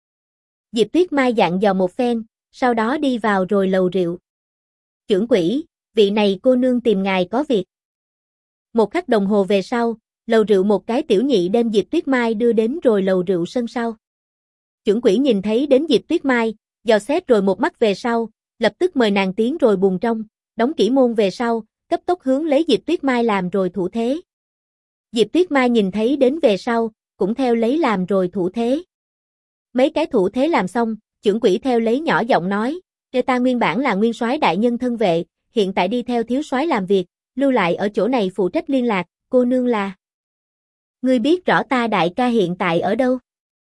Diệp Tuyết Mai dặn dò một phen, sau đó đi vào rồi lầu rượu. Trưởng quỹ, vị này cô nương tìm ngài có việc. Một khắc đồng hồ về sau, lầu rượu một cái tiểu nhị đem Diệp Tuyết Mai đưa đến rồi lầu rượu sân sau. Trưởng quỹ nhìn thấy đến Diệp Tuyết Mai, dò xét rồi một mắt về sau, lập tức mời nàng tiến rồi buồng trong, đóng kỹ môn về sau, cấp tốc hướng lấy Diệp Tuyết Mai làm rồi thủ thế. Diệp Tuyết Mai nhìn thấy đến về sau, cũng theo lấy làm rồi thủ thế. Mấy cái thủ thế làm xong, trưởng quỹ theo lấy nhỏ giọng nói, ta nguyên bản là nguyên soái đại nhân thân vệ, hiện tại đi theo thiếu soái làm việc, lưu lại ở chỗ này phụ trách liên lạc, cô nương là. Ngươi biết rõ ta đại ca hiện tại ở đâu?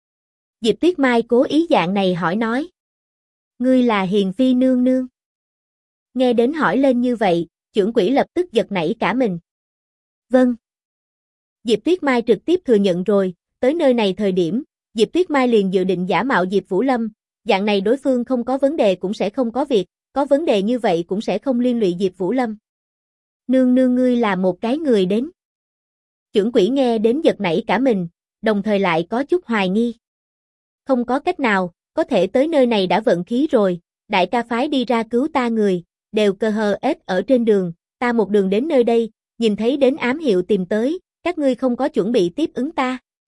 Diệp Tuyết Mai cố ý dạng này hỏi nói. Ngươi là Hiền Phi nương nương. Nghe đến hỏi lên như vậy, trưởng quỹ lập tức giật nảy cả mình. Vâng. Diệp Tuyết Mai trực tiếp thừa nhận rồi, tới nơi này thời điểm, Diệp Tuyết Mai liền dự định giả mạo Diệp Vũ Lâm, dạng này đối phương không có vấn đề cũng sẽ không có việc, có vấn đề như vậy cũng sẽ không liên lụy Diệp Vũ Lâm. Nương nương ngươi là một cái người đến. Trưởng quỹ nghe đến giật nảy cả mình, đồng thời lại có chút hoài nghi. Không có cách nào, có thể tới nơi này đã vận khí rồi, đại ca phái đi ra cứu ta người, đều cơ hờ ết ở trên đường, ta một đường đến nơi đây, nhìn thấy đến ám hiệu tìm tới, các ngươi không có chuẩn bị tiếp ứng ta.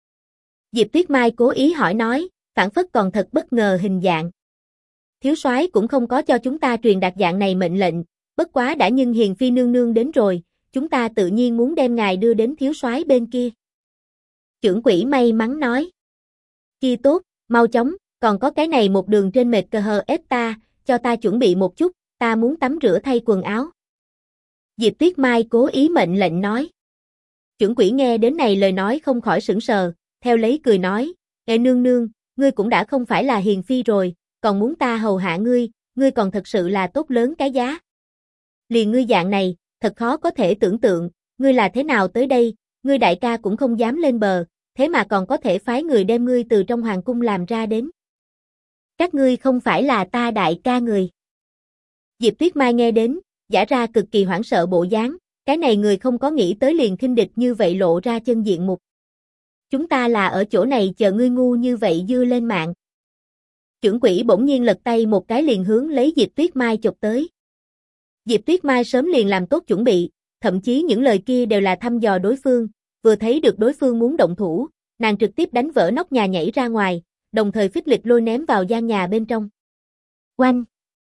Diệp Tuyết Mai cố ý hỏi nói, phản phất còn thật bất ngờ hình dạng. Thiếu soái cũng không có cho chúng ta truyền đạt dạng này mệnh lệnh, bất quá đã nhưng Hiền Phi nương nương đến rồi, chúng ta tự nhiên muốn đem ngài đưa đến thiếu soái bên kia. Trưởng quỹ may mắn nói. Kia tốt, mau chóng, còn có cái này một đường trên mệt cờ hờ ép ta, cho ta chuẩn bị một chút, ta muốn tắm rửa thay quần áo. Diệp Tuyết Mai cố ý mệnh lệnh nói. Trưởng quỹ nghe đến này lời nói không khỏi sững sờ, theo lấy cười nói, ê nương nương, ngươi cũng đã không phải là Hiền Phi rồi, còn muốn ta hầu hạ ngươi còn thật sự là tốt lớn cái giá. Liền ngươi dạng này, thật khó có thể tưởng tượng, ngươi là thế nào tới đây, ngươi đại ca cũng không dám lên bờ, thế mà còn có thể phái người đem ngươi từ trong hoàng cung làm ra đến. Các ngươi không phải là ta đại ca người. Diệp Tuyết Mai nghe đến, giả ra cực kỳ hoảng sợ bộ dáng, cái này người không có nghĩ tới liền khinh địch như vậy lộ ra chân diện mục. Chúng ta là ở chỗ này chờ ngươi ngu như vậy dưa lên mạng. Chưởng quỷ bỗng nhiên lật tay một cái liền hướng lấy Diệp Tuyết Mai chụp tới. Diệp Tuyết Mai sớm liền làm tốt chuẩn bị, thậm chí những lời kia đều là thăm dò đối phương, vừa thấy được đối phương muốn động thủ, nàng trực tiếp đánh vỡ nóc nhà nhảy ra ngoài, đồng thời phích lịch lôi ném vào gian nhà bên trong. Oanh!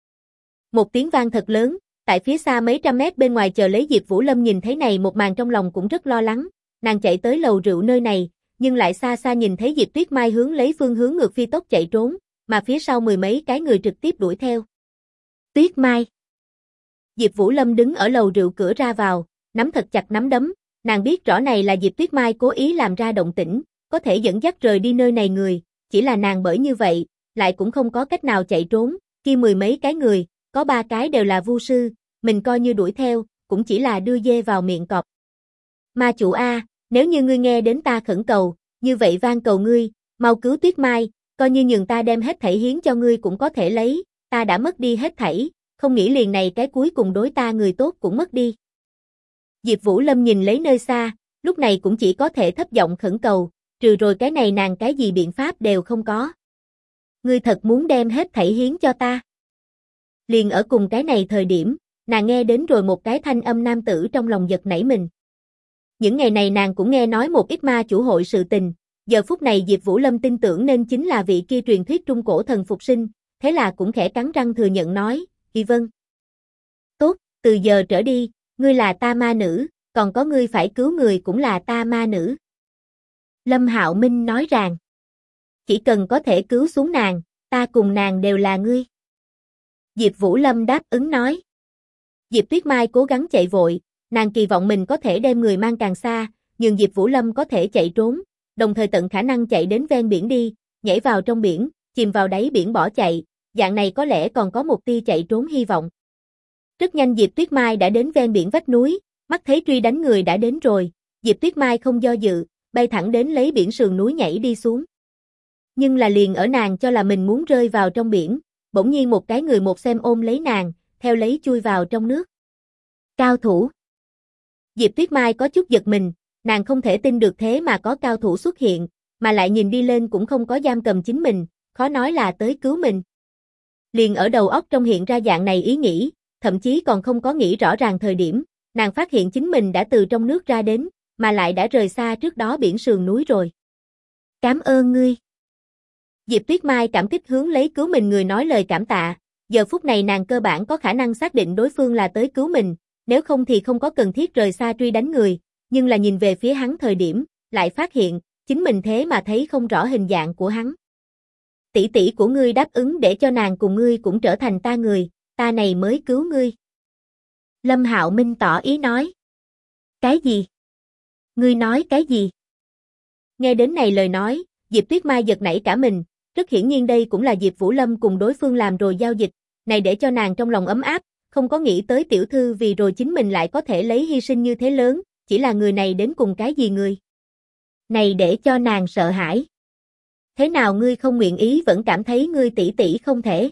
Một tiếng vang thật lớn, tại phía xa mấy trăm mét bên ngoài chờ lấy Diệp Vũ Lâm nhìn thấy này một màn trong lòng cũng rất lo lắng, nàng chạy tới lầu rượu nơi này, nhưng lại xa xa nhìn thấy Diệp Tuyết Mai hướng lấy phương hướng ngược phi tốc chạy trốn, mà phía sau mười mấy cái người trực tiếp đuổi theo. Tuyết Mai. Diệp Vũ Lâm đứng ở lầu rượu cửa ra vào, nắm thật chặt nắm đấm, nàng biết rõ này là Diệp Tuyết Mai cố ý làm ra động tĩnh, có thể dẫn dắt rời đi nơi này người, chỉ là nàng bởi như vậy, lại cũng không có cách nào chạy trốn, kia mười mấy cái người, có 3 cái đều là vu sư, mình coi như đuổi theo, cũng chỉ là đưa dê vào miệng cọp. Ma chủ A, nếu như ngươi nghe đến ta khẩn cầu, như vậy van cầu ngươi, mau cứu Tuyết Mai, coi như nhường ta đem hết thảy hiến cho ngươi cũng có thể lấy, ta đã mất đi hết thảy, không nghĩ liền này cái cuối cùng đối ta người tốt cũng mất đi. Diệp Vũ Lâm nhìn lấy nơi xa, lúc này cũng chỉ có thể thấp giọng khẩn cầu, trừ rồi cái này nàng cái gì biện pháp đều không có. Ngươi thật muốn đem hết thảy hiến cho ta. Liền ở cùng cái này thời điểm, nàng nghe đến rồi một cái thanh âm nam tử trong lòng giật nảy mình. Những ngày này nàng cũng nghe nói một ít ma chủ hội sự tình, giờ phút này Diệp Vũ Lâm tin tưởng nên chính là vị kia truyền thuyết trung cổ thần phục sinh, thế là cũng khẽ cắn răng thừa nhận nói, vâng. Tốt, từ giờ trở đi, ngươi là ta ma nữ, còn có ngươi phải cứu người cũng là ta ma nữ. Lâm Hạo Minh nói rằng, chỉ cần có thể cứu xuống nàng, ta cùng nàng đều là ngươi. Diệp Vũ Lâm đáp ứng nói. Diệp Tuyết Mai cố gắng chạy vội, nàng kỳ vọng mình có thể đem người mang càng xa, nhưng Diệp Vũ Lâm có thể chạy trốn, đồng thời tận khả năng chạy đến ven biển đi, nhảy vào trong biển, chìm vào đáy biển bỏ chạy, dạng này có lẽ còn có một tia chạy trốn hy vọng. Rất nhanh Diệp Tuyết Mai đã đến ven biển vách núi, mắt thấy truy đánh người đã đến rồi, Diệp Tuyết Mai không do dự, bay thẳng đến lấy biển sườn núi nhảy đi xuống. Nhưng là liền ở nàng cho là mình muốn rơi vào trong biển, bỗng nhiên một cái người một xem ôm lấy nàng, theo lấy chui vào trong nước. Cao thủ. Diệp Tuyết Mai có chút giật mình, nàng không thể tin được thế mà có cao thủ xuất hiện, mà lại nhìn đi lên cũng không có giam cầm chính mình, khó nói là tới cứu mình. Liền ở đầu óc trong hiện ra dạng này ý nghĩ, thậm chí còn không có nghĩ rõ ràng thời điểm, nàng phát hiện chính mình đã từ trong nước ra đến, mà lại đã rời xa trước đó biển sườn núi rồi. Cảm ơn ngươi. Diệp Tuyết Mai cảm kích hướng lấy cứu mình người nói lời cảm tạ, giờ phút này nàng cơ bản có khả năng xác định đối phương là tới cứu mình, nếu không thì không có cần thiết rời xa truy đánh người, nhưng là nhìn về phía hắn thời điểm, lại phát hiện, chính mình thế mà thấy không rõ hình dạng của hắn. Tỷ tỷ của ngươi đáp ứng để cho nàng cùng ngươi cũng trở thành ta người, ta này mới cứu ngươi. Lâm Hạo Minh tỏ ý nói. Cái gì? Ngươi nói cái gì? Nghe đến này lời nói, Diệp Tuyết Mai giật nảy cả mình, rất hiển nhiên đây cũng là Diệp Vũ Lâm cùng đối phương làm rồi giao dịch, này để cho nàng trong lòng ấm áp, không có nghĩ tới tiểu thư vì rồi chính mình lại có thể lấy hy sinh như thế lớn, chỉ là người này đến cùng cái gì người? Này để cho nàng sợ hãi. Thế nào ngươi không nguyện ý vẫn cảm thấy ngươi tỷ tỷ không thể?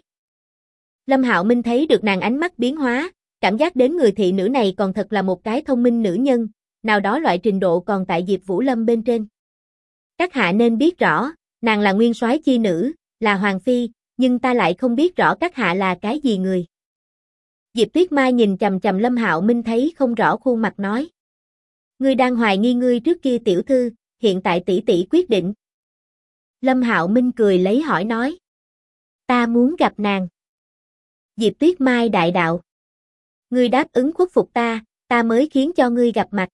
Lâm Hạo Minh thấy được nàng ánh mắt biến hóa, cảm giác đến người thị nữ này còn thật là một cái thông minh nữ nhân, nào đó loại trình độ còn tại Diệp Vũ Lâm bên trên. Các hạ nên biết rõ, nàng là nguyên soái chi nữ, là hoàng phi, nhưng ta lại không biết rõ các hạ là cái gì người. Diệp Tuyết Mai nhìn chằm chằm Lâm Hạo Minh thấy không rõ khuôn mặt nói. Ngươi đang hoài nghi ngươi trước kia tiểu thư, hiện tại tỷ tỷ quyết định. Lâm Hạo Minh cười lấy hỏi nói. Ta muốn gặp nàng. Diệp Tuyết Mai đại đạo. Ngươi đáp ứng khuất phục ta, ta mới khiến cho ngươi gặp mặt.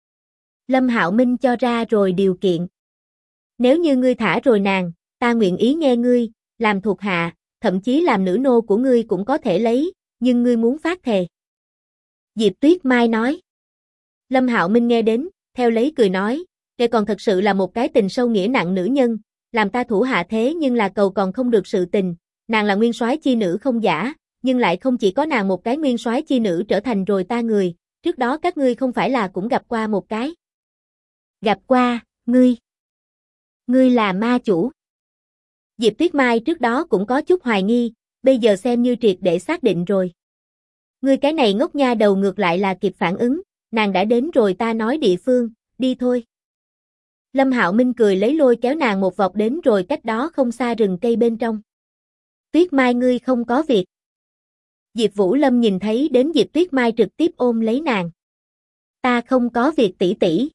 Lâm Hạo Minh cho ra rồi điều kiện. Nếu như ngươi thả rồi nàng, ta nguyện ý nghe ngươi, làm thuộc hạ, thậm chí làm nữ nô của ngươi cũng có thể lấy, nhưng ngươi muốn phát thề. Diệp Tuyết Mai nói. Lâm Hạo Minh nghe đến, theo lấy cười nói, đây còn thật sự là một cái tình sâu nghĩa nặng nữ nhân, làm ta thủ hạ thế nhưng là cầu còn không được sự tình, nàng là nguyên soái chi nữ không giả, nhưng lại không chỉ có nàng một cái nguyên soái chi nữ trở thành rồi ta người, trước đó các ngươi không phải là cũng gặp qua một cái. Gặp qua, ngươi. Ngươi là ma chủ. Diệp Tuyết Mai trước đó cũng có chút hoài nghi, bây giờ xem như triệt để xác định rồi. Ngươi cái này ngốc nha đầu ngược lại là kịp phản ứng, nàng đã đến rồi ta nói địa phương, đi thôi. Lâm Hạo Minh cười lấy lôi kéo nàng một vòng đến rồi cách đó không xa rừng cây bên trong. Tuyết Mai ngươi không có việc. Diệp Vũ Lâm nhìn thấy đến Diệp Tuyết Mai trực tiếp ôm lấy nàng. Ta không có việc tỷ tỷ.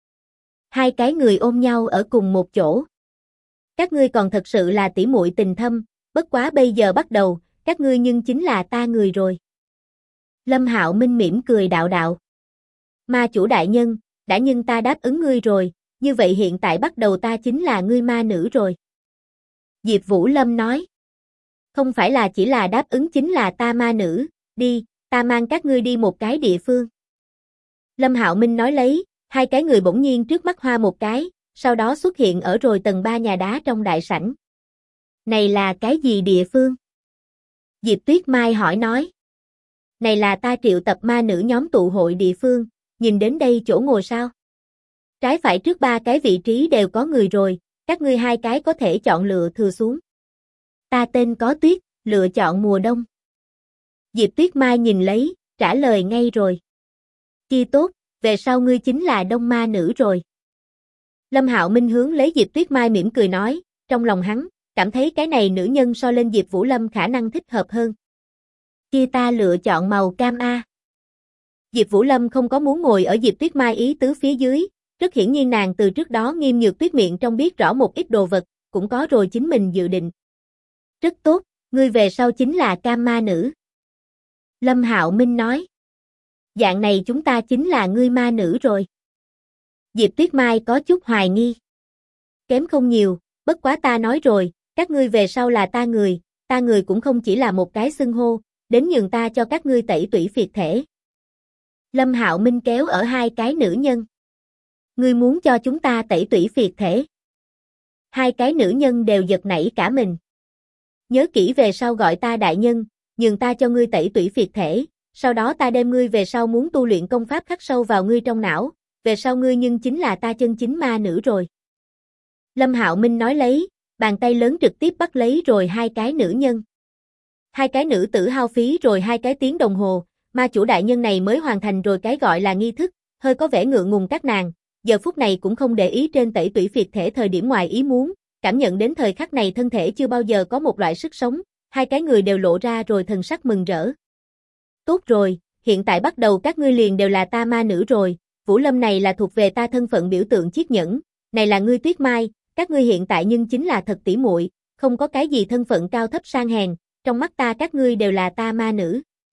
Hai cái người ôm nhau ở cùng một chỗ. Các ngươi còn thật sự là tỷ muội tình thâm, bất quá bây giờ bắt đầu, các ngươi nhưng chính là ta người rồi. Lâm Hạo Minh mỉm cười đạo đạo. Ma chủ đại nhân, đã nhưng ta đáp ứng ngươi rồi, như vậy hiện tại bắt đầu ta chính là ngươi ma nữ rồi. Diệp Vũ Lâm nói. Không phải là chỉ là đáp ứng chính là ta ma nữ, đi, ta mang các ngươi đi một cái địa phương. Lâm Hạo Minh nói lấy, hai cái người bỗng nhiên trước mắt hoa một cái, sau đó xuất hiện ở rồi tầng 3 nhà đá trong đại sảnh. Này là cái gì địa phương? Diệp Tuyết Mai hỏi nói. Này là ta triệu tập ma nữ nhóm tụ hội địa phương, nhìn đến đây chỗ ngồi sao? Trái phải trước 3 cái vị trí đều có người rồi, các ngươi hai cái có thể chọn lựa thừa xuống. Ta tên có Tuyết, lựa chọn mùa đông. Diệp Tuyết Mai nhìn lấy, trả lời ngay rồi. Chi tốt, về sau ngươi chính là đông ma nữ rồi. Lâm Hạo Minh hướng lấy Diệp Tuyết Mai mỉm cười nói, trong lòng hắn, cảm thấy cái này nữ nhân so lên Diệp Vũ Lâm khả năng thích hợp hơn. Chia ta lựa chọn màu cam A. Diệp Vũ Lâm không có muốn ngồi ở Diệp Tuyết Mai ý tứ phía dưới, rất hiển nhiên nàng từ trước đó Nghiêm Nhược Tuyết miệng trong biết rõ một ít đồ vật, cũng có rồi chính mình dự định. Rất tốt, ngươi về sau chính là cam ma nữ. Lâm Hạo Minh nói. Dạng này chúng ta chính là ngươi ma nữ rồi. Diệp Tuyết Mai có chút hoài nghi. Kém không nhiều, bất quá ta nói rồi, các ngươi về sau là ta người cũng không chỉ là một cái xưng hô, đến nhường ta cho các ngươi tẩy tủy phiệt thể. Lâm Hạo Minh kéo ở hai cái nữ nhân. Ngươi muốn cho chúng ta tẩy tủy phiệt thể. Hai cái nữ nhân đều giật nảy cả mình. Nhớ kỹ về sau gọi ta đại nhân, nhường ta cho ngươi tẩy tủy phiệt thể, sau đó ta đem ngươi về sau muốn tu luyện công pháp khắc sâu vào ngươi trong não, về sau ngươi nhưng chính là ta chân chính ma nữ rồi. Lâm Hạo Minh nói lấy, bàn tay lớn trực tiếp bắt lấy rồi hai cái nữ nhân. Hai cái nữ tử hao phí rồi 2 cái tiếng đồng hồ, ma chủ đại nhân này mới hoàn thành rồi cái gọi là nghi thức, hơi có vẻ ngượng ngùng các nàng, giờ phút này cũng không để ý trên tẩy tủy phiệt thể thời điểm ngoài ý muốn, cảm nhận đến thời khắc này thân thể chưa bao giờ có một loại sức sống, hai cái người đều lộ ra rồi thần sắc mừng rỡ. Tốt rồi, hiện tại bắt đầu các ngươi liền đều là ta ma nữ rồi, Vũ Lâm này là thuộc về ta thân phận biểu tượng chiếc nhẫn, này là ngươi Tuyết Mai, các ngươi hiện tại nhưng chính là thật tỷ muội, không có cái gì thân phận cao thấp sang hèn, trong mắt ta các ngươi đều là ta ma nữ.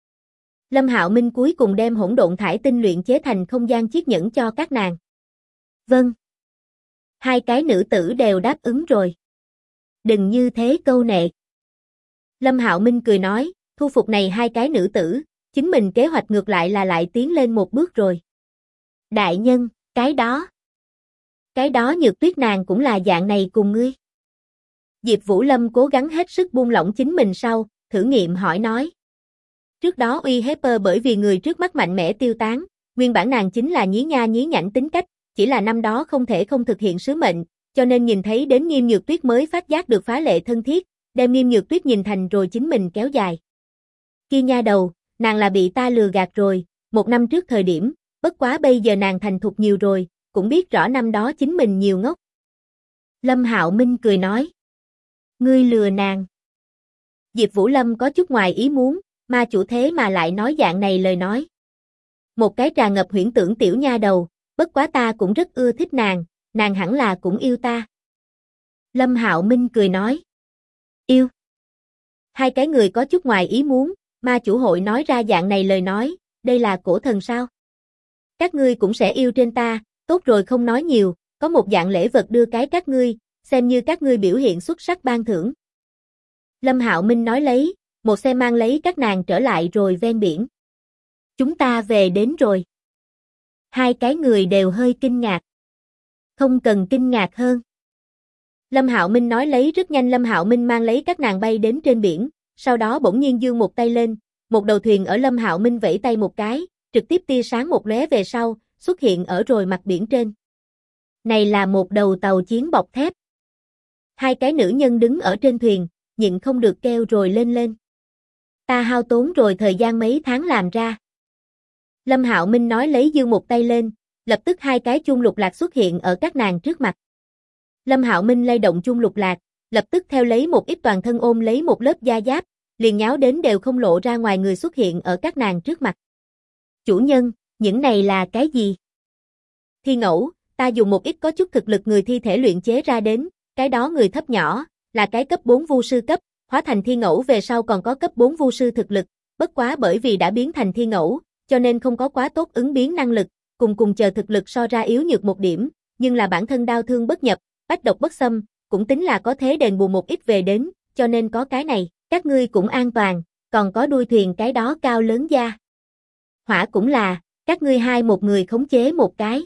Lâm Hạo Minh cuối cùng đem hỗn độn thải tinh luyện chế thành không gian chiếc nhẫn cho các nàng. Vâng. Hai cái nữ tử đều đáp ứng rồi. Đừng như thế câu nệ. Lâm Hạo Minh cười nói, thu phục này hai cái nữ tử, chính mình kế hoạch ngược lại là lại tiến lên một bước rồi. Đại nhân, cái đó Nhược Tuyết nàng cũng là dạng này cùng ngươi. Diệp Vũ Lâm cố gắng hết sức buông lỏng chính mình sau, thử nghiệm hỏi nói. Trước đó uy hiếp bởi vì người trước mắt mạnh mẽ tiêu tán, nguyên bản nàng chính là nhí nha nhí nhảnh tính cách, chỉ là năm đó không thể không thực hiện sứ mệnh, cho nên nhìn thấy đến Nghiêm Nhược Tuyết mới phát giác được phá lệ thân thiết, đem Nghiêm Nhược Tuyết nhìn thành rồi chính mình kéo dài. Kia nha đầu, nàng là bị ta lừa gạt rồi, 1 năm trước thời điểm, bất quá bây giờ nàng thành thục nhiều rồi, cũng biết rõ năm đó chính mình nhiều ngốc. Lâm Hạo Minh cười nói. Ngươi lừa nàng. Diệp Vũ Lâm có chút ngoài ý muốn, ma chủ thế mà lại nói dạng này lời nói. Một cái tràn ngập huyễn tưởng tiểu nha đầu, bất quá ta cũng rất ưa thích nàng hẳn là cũng yêu ta. Lâm Hạo Minh cười nói. Yêu. Hai cái người có chút ngoài ý muốn, ma chủ hội nói ra dạng này lời nói, đây là cổ thần sao? Các ngươi cũng sẽ yêu trên ta, tốt rồi không nói nhiều, có một dạng lễ vật đưa cái các ngươi, xem như các ngươi biểu hiện xuất sắc ban thưởng. Lâm Hạo Minh nói lấy, một xe mang lấy các nàng trở lại rồi ven biển. Chúng ta về đến rồi. Hai cái người đều hơi kinh ngạc. Không cần kinh ngạc hơn. Lâm Hạo Minh nói lấy rất nhanh Lâm Hạo Minh mang lấy các nàng bay đến trên biển, sau đó bỗng nhiên giương một tay lên, một đầu thuyền ở Lâm Hạo Minh vẫy tay một cái, trực tiếp tia sáng một lóe về sau, xuất hiện ở rồi mặt biển trên. Này là một đầu tàu chiến bọc thép. Hai cái nữ nhân đứng ở trên thuyền, nhịn không được kêu rồi lên. Ta hao tốn rồi thời gian mấy tháng làm ra. Lâm Hạo Minh nói lấy giơ một tay lên, lập tức hai cái chuông lục lạc xuất hiện ở các nàng trước mặt. Lâm Hạo Minh lay động chuông lục lạc, lập tức theo lấy một ít toàn thân ôm lấy một lớp da giáp, liền nháo đến đều không lộ ra ngoài người xuất hiện ở các nàng trước mặt. Chủ nhân, những này là cái gì? Thi ngẫu, ta dùng một ít có chút thực lực người thi thể luyện chế ra đến, cái đó người thấp nhỏ, là cái cấp 4 vu sư cấp, hóa thành thi ngẫu về sau còn có cấp 4 vu sư thực lực, bất quá bởi vì đã biến thành thi ngẫu, cho nên không có quá tốt ứng biến năng lực, cùng chờ thực lực so ra yếu nhược một điểm, nhưng là bản thân đao thương bất nhập, bách độc bất xâm, cũng tính là có thế đền bù một ít về đến, cho nên có cái này, các ngươi cũng an toàn, còn có đuôi thuyền cái đó cao lớn da. Hỏa cũng là, các ngươi hai một người khống chế một cái.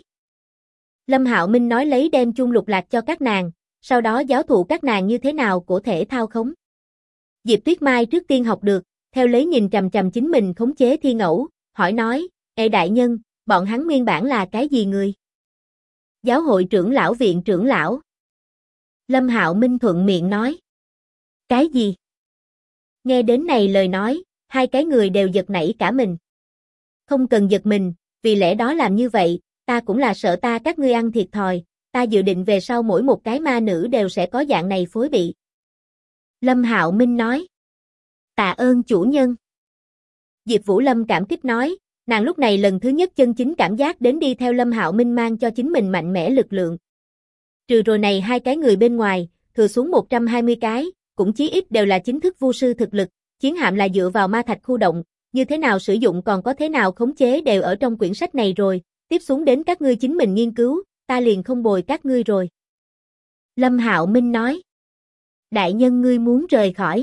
Lâm Hạo Minh nói lấy đem chuông lục lạc cho các nàng, sau đó giáo thụ các nàng như thế nào cổ thể thao khống. Diệp Tuyết Mai trước tiên học được, theo lấy nhìn chằm chằm chính mình khống chế thi ngẫu, hỏi nói, ê đại nhân, bọn hắn nguyên bản là cái gì người? Giáo hội trưởng lão viện trưởng lão. Lâm Hạo Minh thuận miệng nói. Cái gì? Nghe đến này lời nói, hai cái người đều giật nảy cả mình. Không cần giật mình, vì lẽ đó làm như vậy, ta cũng là sợ ta các ngươi ăn thiệt thòi, ta dự định về sau mỗi một cái ma nữ đều sẽ có dạng này phối bị. Lâm Hạo Minh nói. Tạ ơn chủ nhân. Diệp Vũ Lâm cảm kích nói, nàng lúc này lần thứ nhất chân chính cảm giác đến đi theo Lâm Hạo Minh mang cho chính mình mạnh mẽ lực lượng. Trừ rồi này hai cái người bên ngoài, thừa xuống 120 cái, cũng chí ít đều là chính thức vu sư thực lực, chiến hạm là dựa vào ma thạch khu động, như thế nào sử dụng còn có thế nào khống chế đều ở trong quyển sách này rồi, tiếp xuống đến các ngươi chính mình nghiên cứu, ta liền không bồi các ngươi rồi. Lâm Hạo Minh nói. Đại nhân ngươi muốn rời khỏi.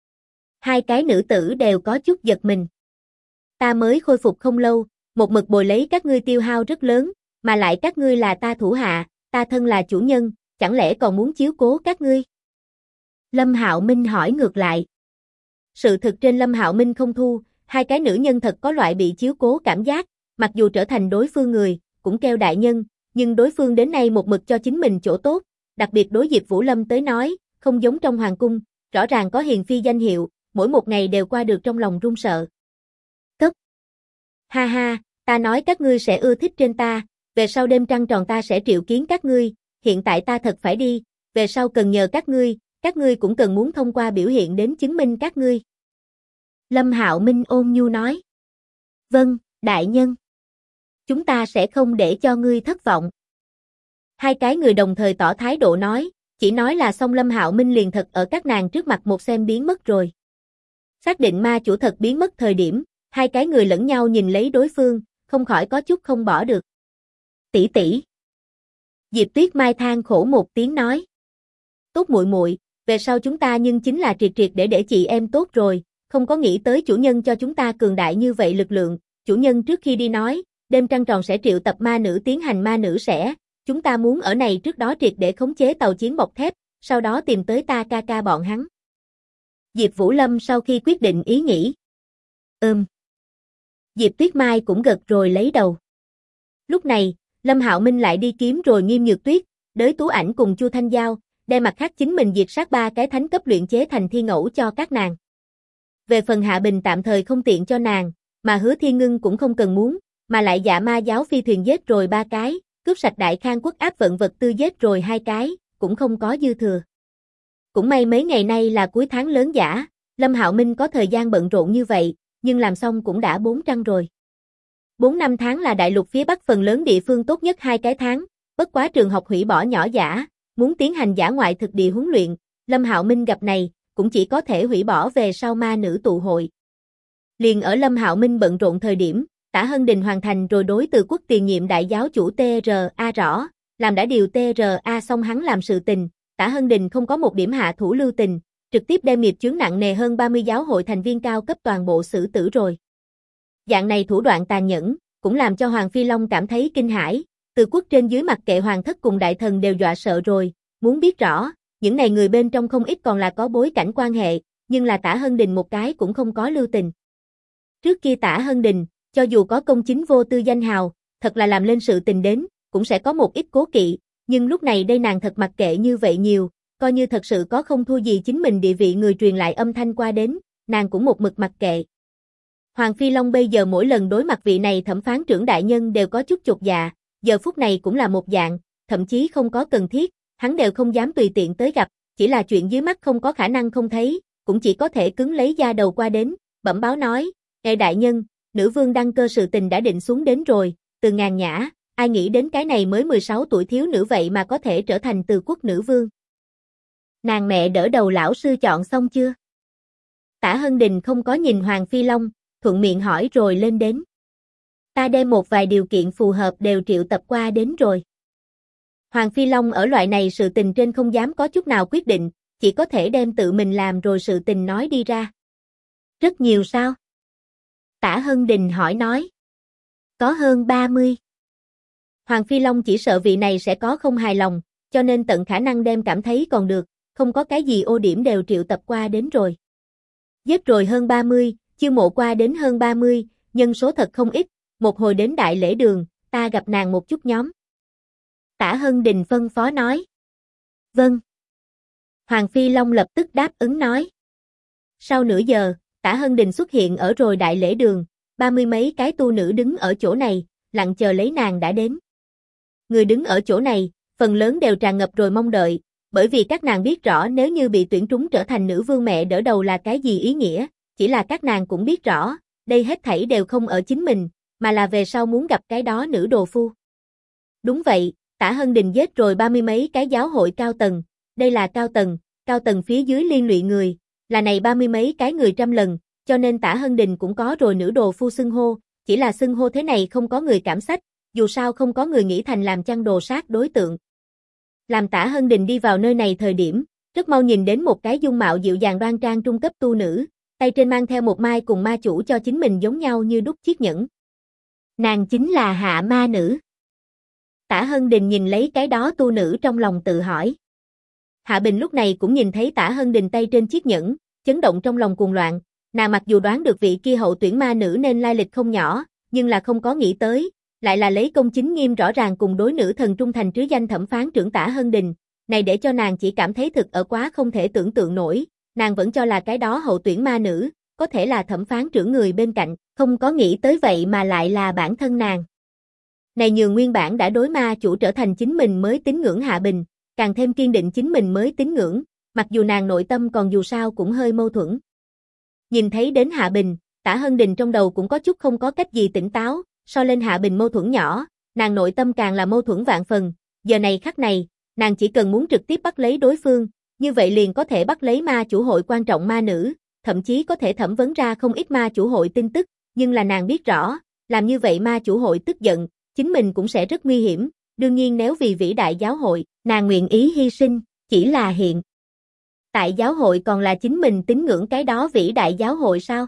Hai cái nữ tử đều có chút giật mình. Ta mới khôi phục không lâu, một mực bồi lấy các ngươi tiêu hao rất lớn, mà lại các ngươi là ta thủ hạ, ta thân là chủ nhân, chẳng lẽ còn muốn chiếu cố các ngươi? Lâm Hạo Minh hỏi ngược lại. Sự thực trên Lâm Hạo Minh không thu, hai cái nữ nhân thật có loại bị chiếu cố cảm giác, mặc dù trở thành đối phương người, cũng kêu đại nhân, nhưng đối phương đến nay một mực cho chính mình chỗ tốt, đặc biệt đối Diệp Vũ Lâm tới nói, không giống trong hoàng cung, rõ ràng có hiền phi danh hiệu, mỗi một ngày đều qua được trong lòng run sợ. Cất. Ha ha, ta nói các ngươi sẽ ưa thích trên ta, về sau đêm trăng tròn ta sẽ triệu kiến các ngươi, hiện tại ta thật phải đi, về sau cần nhờ các ngươi cũng cần muốn thông qua biểu hiện đến chứng minh các ngươi. Lâm Hạo Minh ôn nhu nói. Vâng, đại nhân. Chúng ta sẽ không để cho ngươi thất vọng. Hai cái người đồng thời tỏ thái độ nói, chỉ nói là xong Lâm Hạo Minh liền thật ở các nàng trước mặt một xem biến mất rồi. Xác định ma chủ thật biến mất thời điểm, hai cái người lẫn nhau nhìn lấy đối phương, không khỏi có chút không bỏ được. Tỷ tỷ. Diệp Tuyết Mai than khổ một tiếng nói. Tốt muội muội, về sau chúng ta nhưng chính là triệt triệt để chị em tốt rồi, không có nghĩ tới chủ nhân cho chúng ta cường đại như vậy lực lượng, chủ nhân trước khi đi nói, đêm trăng tròn sẽ triệu tập ma nữ tiến hành ma nữ sẽ, chúng ta muốn ở này trước đó triệt để khống chế tàu chiến bọc thép, sau đó tìm tới ta ca ca bọn hắn. Diệp Vũ Lâm sau khi quyết định ý nghĩ. Diệp Tuyết Mai cũng gật rồi lấy đầu. Lúc này, Lâm Hạo Minh lại đi kiếm rồi Nghiêm Nhược Tuyết, Đới Tú Ảnh cùng Chu Thanh Giao, đem mặt khác chính mình diệt sát ba cái thánh cấp luyện chế thành thi ngẫu cho các nàng. Về phần Hạ Bình tạm thời không tiện cho nàng, mà Hứa Thiên Ngưng cũng không cần muốn, mà lại Dạ Ma giáo phi thuyền giết rồi ba cái, cướp sạch Đại Khang quốc áp vận vật tư giết rồi hai cái, cũng không có dư thừa. Cũng may mấy ngày nay là cuối tháng lớn giả, Lâm Hạo Minh có thời gian bận rộn như vậy, nhưng làm xong cũng đã 4 trăng rồi. 4-5 tháng là đại lục phía Bắc phần lớn địa phương tốt nhất 2 cái tháng, bất quá trường học hủy bỏ nhỏ giả, muốn tiến hành dã ngoại thực địa huấn luyện, Lâm Hạo Minh gặp này, cũng chỉ có thể hủy bỏ về sau ma nữ tụ hội. Liền ở Lâm Hạo Minh bận rộn thời điểm, Tả Hân Đình hoàn thành rồi đối Từ Quốc tiền nhiệm đại giáo chủ TRA rõ, làm đã điều TRA xong hắn làm sự tình, Tả Hân Đình không có một điểm hạ thủ lưu tình, trực tiếp đem nghiệp chướng nặng nề hơn 30 giáo hội thành viên cao cấp toàn bộ xử tử rồi. Dạng này thủ đoạn tàn nhẫn, cũng làm cho Hoàng Phi Long cảm thấy kinh hãi, Từ Quốc trên dưới mặc kệ hoàng thất cùng đại thần đều dọa sợ rồi, muốn biết rõ, những này người bên trong không ít còn là có bối cảnh quan hệ, nhưng là Tả Hân Đình một cái cũng không có lưu tình. Trước kia Tả Hân Đình, cho dù có công chính vô tư danh hào, thật là làm lên sự tình đến, cũng sẽ có một ít cố kỵ, nhưng lúc này đây nàng thật mặc kệ như vậy nhiều, coi như thật sự có không thua gì chính mình địa vị người truyền lại âm thanh qua đến, nàng cũng một mực mặc kệ. Hoàng Phi Long bây giờ mỗi lần đối mặt vị này thẩm phán trưởng đại nhân đều có chút chột dạ, giờ phút này cũng là một dạng, thậm chí không có cần thiết, hắn đều không dám tùy tiện tới gặp, chỉ là chuyện dưới mắt không có khả năng không thấy, cũng chỉ có thể cứng lấy da đầu qua đến, bẩm báo nói, "Ngài đại nhân, nữ vương đăng cơ sự tình đã định xuống đến rồi, Từ Ngàn Nhã, ai nghĩ đến cái này mới 16 tuổi thiếu nữ vậy mà có thể trở thành Từ quốc nữ vương." Nàng mẹ đỡ đầu lão sư chọn xong chưa? Tả Hân Đình không có nhìn Hoàng Phi Long, thuận miệng hỏi rồi lên đến. Ta đem một vài điều kiện phù hợp đều triệu tập qua đến rồi. Hoàng Phi Long ở loại này sự tình trên không dám có chút nào quyết định, chỉ có thể đem tự mình làm rồi sự tình nói đi ra. Rất nhiều sao? Tả Hân Đình hỏi nói. Có hơn 30. Hoàng Phi Long chỉ sợ vị này sẽ có không hài lòng, cho nên tận khả năng đem cảm thấy còn được, không có cái gì ô điểm đều triệu tập qua đến rồi. Giết rồi hơn 30, chiêu mộ qua đến hơn 30, nhân số thật không ít, một hồi đến đại lễ đường, ta gặp nàng một chút nhóm. Tả Hân Đình phân phó nói. Vâng. Hoàng Phi Long lập tức đáp ứng nói. Sau nửa giờ, Tả Hân Đình xuất hiện ở rồi đại lễ đường, 30 mấy cái tu nữ đứng ở chỗ này, lặng chờ lấy nàng đã đến. Người đứng ở chỗ này, phần lớn đều tràn ngập rồi mong đợi, bởi vì các nàng biết rõ nếu như bị tuyển trúng trở thành nữ vương mẹ đỡ đầu là cái gì ý nghĩa, chỉ là các nàng cũng biết rõ, đây hết thảy đều không ở chính mình, mà là về sau muốn gặp cái đó nữ đồ phu. Đúng vậy, Tả Hân Đình giết rồi 30 mấy cái giáo hội cao tầng, đây là cao tầng phía dưới liên lụy người, là này 30 mấy cái người trăm lần, cho nên Tả Hân Đình cũng có rồi nữ đồ phu xưng hô, chỉ là xưng hô thế này không có người cảm sách, dù sao không có người nghĩ thành làm chăn đồ sát đối tượng. Làm Tả Hân Đình đi vào nơi này thời điểm, rất mau nhìn đến một cái dung mạo dịu dàng đoan trang trung cấp tu nữ, tay trên mang theo một mai cùng ma chủ cho chính mình giống nhau như đúc chiếc nhẫn. Nàng chính là Hạ Ma Nữ. Tả Hân Đình nhìn lấy cái đó tu nữ trong lòng tự hỏi. Hạ Bình lúc này cũng nhìn thấy Tả Hân Đình tay trên chiếc nhẫn, chấn động trong lòng cuồng loạn, nàng mặc dù đoán được vị kia hậu tuyển ma nữ nên lai lịch không nhỏ, nhưng là không có nghĩ tới, lại là lấy công chính nghiêm rõ ràng cùng đối nữ thần trung thành trứ danh thẩm phán trưởng Tả Hân Đình, này để cho nàng chỉ cảm thấy thực ở quá không thể tưởng tượng nổi, nàng vẫn cho là cái đó hậu tuyển ma nữ, có thể là thẩm phán trưởng người bên cạnh, không có nghĩ tới vậy mà lại là bản thân nàng. Này nhường nguyên bản đã đối ma chủ trở thành chính mình mới tín ngưỡng Hạ Bình, càng thêm kiên định chính mình mới tín ngưỡng, mặc dù nàng nội tâm còn dù sao cũng hơi mâu thuẫn. Nhìn thấy đến Hạ Bình, Tả Hân Đình trong đầu cũng có chút không có cách gì tỉnh táo, so lên Hạ Bình mâu thuẫn nhỏ, nàng nội tâm càng là mâu thuẫn vạn phần, giờ này khắc này, nàng chỉ cần muốn trực tiếp bắt lấy đối phương, như vậy liền có thể bắt lấy ma chủ hội quan trọng ma nữ, thậm chí có thể thẩm vấn ra không ít ma chủ hội tin tức, nhưng là nàng biết rõ, làm như vậy ma chủ hội tức giận, chính mình cũng sẽ rất nguy hiểm, đương nhiên nếu vì vĩ đại giáo hội, nàng nguyện ý hy sinh, chỉ là hiện tại giáo hội còn là chính mình tín ngưỡng cái đó vĩ đại giáo hội sao?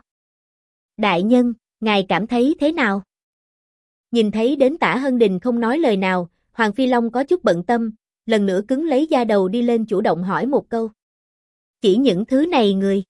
Đại nhân, ngài cảm thấy thế nào? Nhìn thấy đến Tả Hân Đình không nói lời nào, Hoàng Phi Long có chút bận tâm, lần nữa cứng lấy da đầu đi lên chủ động hỏi một câu. Chỉ những thứ này người.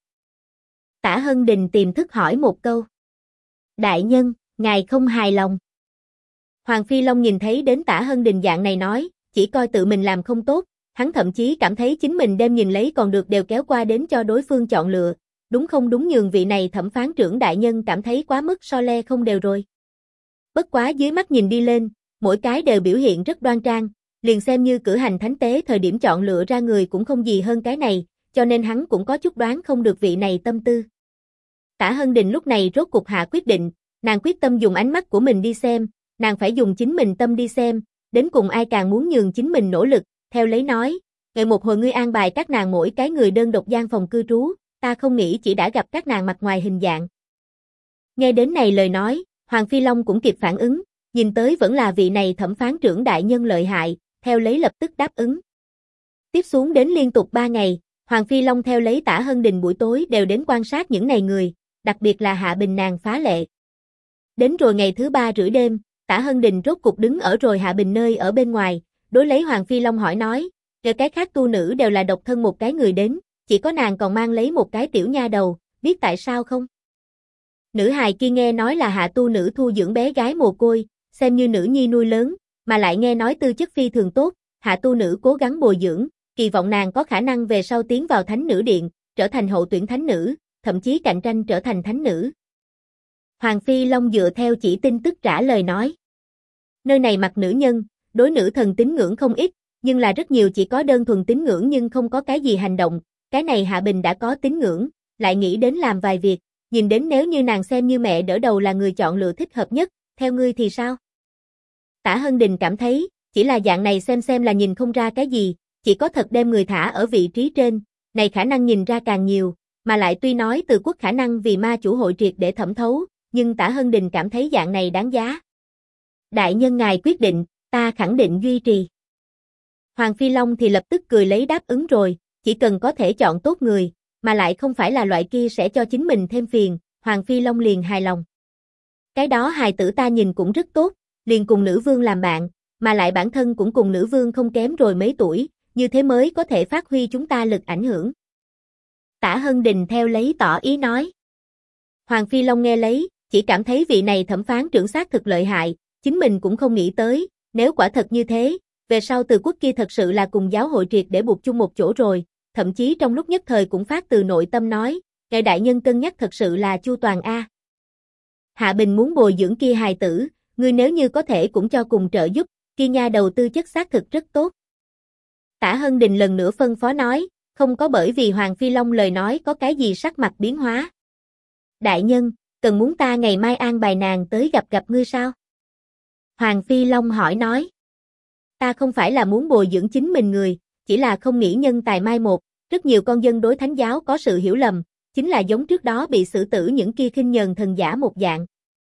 Tả Hân Đình tìm thức hỏi một câu. Đại nhân, ngài không hài lòng. Hoàng Phi Long nhìn thấy đến Tả Hân Đình dạng này nói, chỉ coi tự mình làm không tốt, hắn thậm chí cảm thấy chính mình đem nhìn lấy còn được đều kéo qua đến cho đối phương chọn lựa, đúng không đúng nhường vị này thẩm phán trưởng đại nhân cảm thấy quá mức so le không đều rồi. Bất quá dưới mắt nhìn đi lên, mỗi cái đều biểu hiện rất đoan trang, liền xem như cử hành thánh tế thời điểm chọn lựa ra người cũng không gì hơn cái này, cho nên hắn cũng có chút đoán không được vị này tâm tư. Tả Hân Đình lúc này rốt cục hạ quyết định, nàng quyết tâm dùng ánh mắt của mình đi xem, nàng phải dùng chính mình tâm đi xem, đến cùng ai càng muốn nhường chính mình nỗ lực, theo lấy nói, ngày một hồi ngươi an bài các nàng mỗi cái người đơn độc gian phòng cư trú, ta không nghĩ chỉ đã gặp các nàng mặt ngoài hình dạng. Nghe đến này lời nói, Hoàng Phi Long cũng kịp phản ứng, nhìn tới vẫn là vị này thẩm phán trưởng đại nhân lợi hại, theo lấy lập tức đáp ứng. Tiếp xuống đến liên tục 3 ngày, Hoàng Phi Long theo lấy Tả Hân Đình buổi tối đều đến quan sát những này người, đặc biệt là Hạ Bình nàng phá lệ. Đến rồi ngày thứ 3 rưỡi đêm, Tả Hân Đình rốt cục đứng ở rồi Hạ Bình nơi ở bên ngoài, đối lấy Hoàng Phi Long hỏi nói, kể cái khác tu nữ đều là độc thân một cái người đến, chỉ có nàng còn mang lấy một cái tiểu nha đầu, biết tại sao không? Nữ hài kia nghe nói là Hạ tu nữ thu dưỡng bé gái mồ côi, xem như nữ nhi nuôi lớn, mà lại nghe nói tư chất phi thường tốt, Hạ tu nữ cố gắng bồi dưỡng, kỳ vọng nàng có khả năng về sau tiến vào thánh nữ điện, trở thành hậu tuyển thánh nữ, thậm chí cạnh tranh trở thành thánh nữ. Hoàng Phi Long dựa theo chỉ tin tức trả lời nói. Nơi này mặc nữ nhân, đối nữ thần tín ngưỡng không ít, nhưng là rất nhiều chỉ có đơn thuần tín ngưỡng nhưng không có cái gì hành động, cái này Hạ Bình đã có tín ngưỡng, lại nghĩ đến làm vài việc, nhìn đến nếu như nàng xem như mẹ đỡ đầu là người chọn lựa thích hợp nhất, theo ngươi thì sao? Tả Hân Đình cảm thấy, chỉ là dạng này xem là nhìn không ra cái gì, chỉ có thật đem người thả ở vị trí trên, này khả năng nhìn ra càng nhiều, mà lại tuy nói Từ Quốc khả năng vì ma chủ hội triệt để thẩm thấu, nhưng Tả Hân Đình cảm thấy dạng này đáng giá. Đại nhân ngài quyết định, ta khẳng định duy trì. Hoàng Phi Long thì lập tức cười lấy đáp ứng rồi, chỉ cần có thể chọn tốt người, mà lại không phải là loại kia sẽ cho chính mình thêm phiền, Hoàng Phi Long liền hài lòng. Cái đó hài tử ta nhìn cũng rất tốt, liền cùng nữ vương làm bạn, mà lại bản thân cũng cùng nữ vương không kém rồi mấy tuổi, như thế mới có thể phát huy chúng ta lực ảnh hưởng. Tả Hân Đình theo lấy tỏ ý nói. Hoàng Phi Long nghe lấy, chỉ cảm thấy vị này thẩm phán trưởng xác thực lợi hại, chính mình cũng không nghĩ tới, nếu quả thật như thế, về sau Từ Quốc kia thật sự là cùng giáo hội triệt để buộc chung một chỗ rồi, thậm chí trong lúc nhất thời cũng phát từ nội tâm nói, ngài đại nhân cân nhắc thật sự là chu toàn a. Hạ Bình muốn bồi dưỡng kia hài tử, ngươi nếu như có thể cũng cho cùng trợ giúp, kia nha đầu tư chất xác thực rất tốt. Tả Hân Đình lần nữa phân phó nói, không có bởi vì Hoàng Phi Long lời nói có cái gì sắc mặt biến hóa. Đại nhân, cần muốn ta ngày mai an bài nàng tới gặp ngươi sao? Hoàng Phi Long hỏi nói. Ta không phải là muốn bồi dưỡng chính mình người, chỉ là không nghĩ nhân tài mai một, rất nhiều con dân đối thánh giáo có sự hiểu lầm, chính là giống trước đó bị xử tử những kia khinh nhờn thần giả một dạng.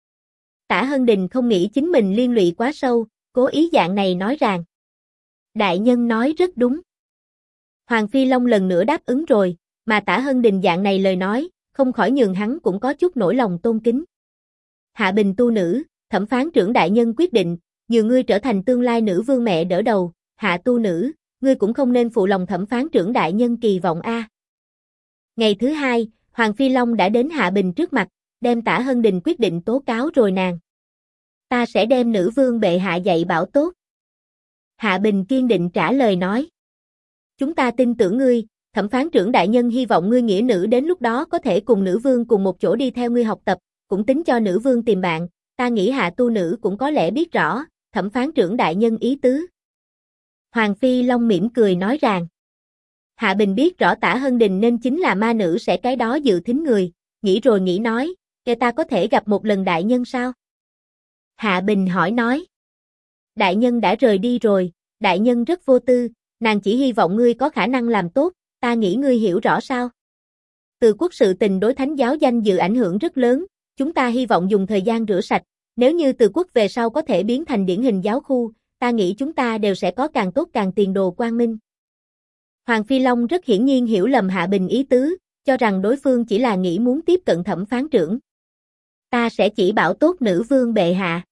Tả Hân Đình không nghĩ chính mình liên lụy quá sâu, cố ý dạng này nói rằng. Đại nhân nói rất đúng. Hoàng Phi Long lần nữa đáp ứng rồi, mà Tả Hân Đình dạng này lời nói, không khỏi nhường hắn cũng có chút nỗi lòng tôn kính. Hạ Bình tu nữ, thẩm phán trưởng đại nhân quyết định, nhiều ngươi trở thành tương lai nữ vương mẹ đỡ đầu, Hạ tu nữ, ngươi cũng không nên phụ lòng thẩm phán trưởng đại nhân kỳ vọng a. Ngày thứ hai, Hoàng Phi Long đã đến Hạ Bình trước mặt, đem Tả Hân Đình quyết định tố cáo rồi nàng. Ta sẽ đem nữ vương bệ hạ dạy bảo tốt. Hạ Bình kiên định trả lời nói. Chúng ta tin tưởng ngươi, thẩm phán trưởng đại nhân hy vọng ngươi nghĩa nữ đến lúc đó có thể cùng nữ vương cùng một chỗ đi theo ngươi học tập, cũng tính cho nữ vương tìm bạn, ta nghĩ Hạ tu nữ cũng có lẽ biết rõ, thẩm phán trưởng đại nhân ý tứ. Hoàng Phi Long mỉm cười nói rằng. Hạ Bình biết rõ Tả Hân Đình nên chính là ma nữ sẽ cái đó dự thính người, nghĩ rồi nghĩ nói, kẻ ta có thể gặp một lần đại nhân sao? Hạ Bình hỏi nói. Đại nhân đã rời đi rồi, đại nhân rất vô tư, nàng chỉ hy vọng ngươi có khả năng làm tốt, ta nghĩ ngươi hiểu rõ sao? Từ Quốc sự tình đối thánh giáo danh dự ảnh hưởng rất lớn, chúng ta hy vọng dùng thời gian rửa sạch, nếu như Từ Quốc về sau có thể biến thành điển hình giáo khu, ta nghĩ chúng ta đều sẽ có càng tốt càng tiền đồ quang minh. Hoàng Phi Long rất hiển nhiên hiểu lầm Hạ Bình ý tứ, cho rằng đối phương chỉ là nghĩ muốn tiếp cận thẩm phán trưởng. Ta sẽ chỉ bảo tốt nữ vương bệ hạ.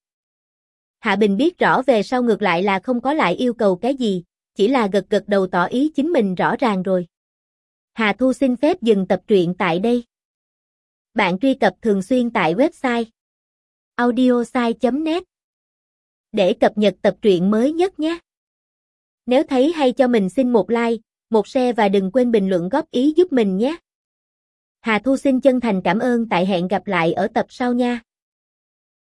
Hạ Bình biết rõ về sau ngược lại là không có lại yêu cầu cái gì, chỉ là gật gật đầu tỏ ý chính mình rõ ràng rồi. Hà Thu xin phép dừng tập truyện tại đây. Bạn truy cập thường xuyên tại website audiosai.net để cập nhật tập truyện mới nhất nhé. Nếu thấy hay cho mình xin một like, một share và đừng quên bình luận góp ý giúp mình nhé. Hà Thu xin chân thành cảm ơn, tại hẹn gặp lại ở tập sau nha.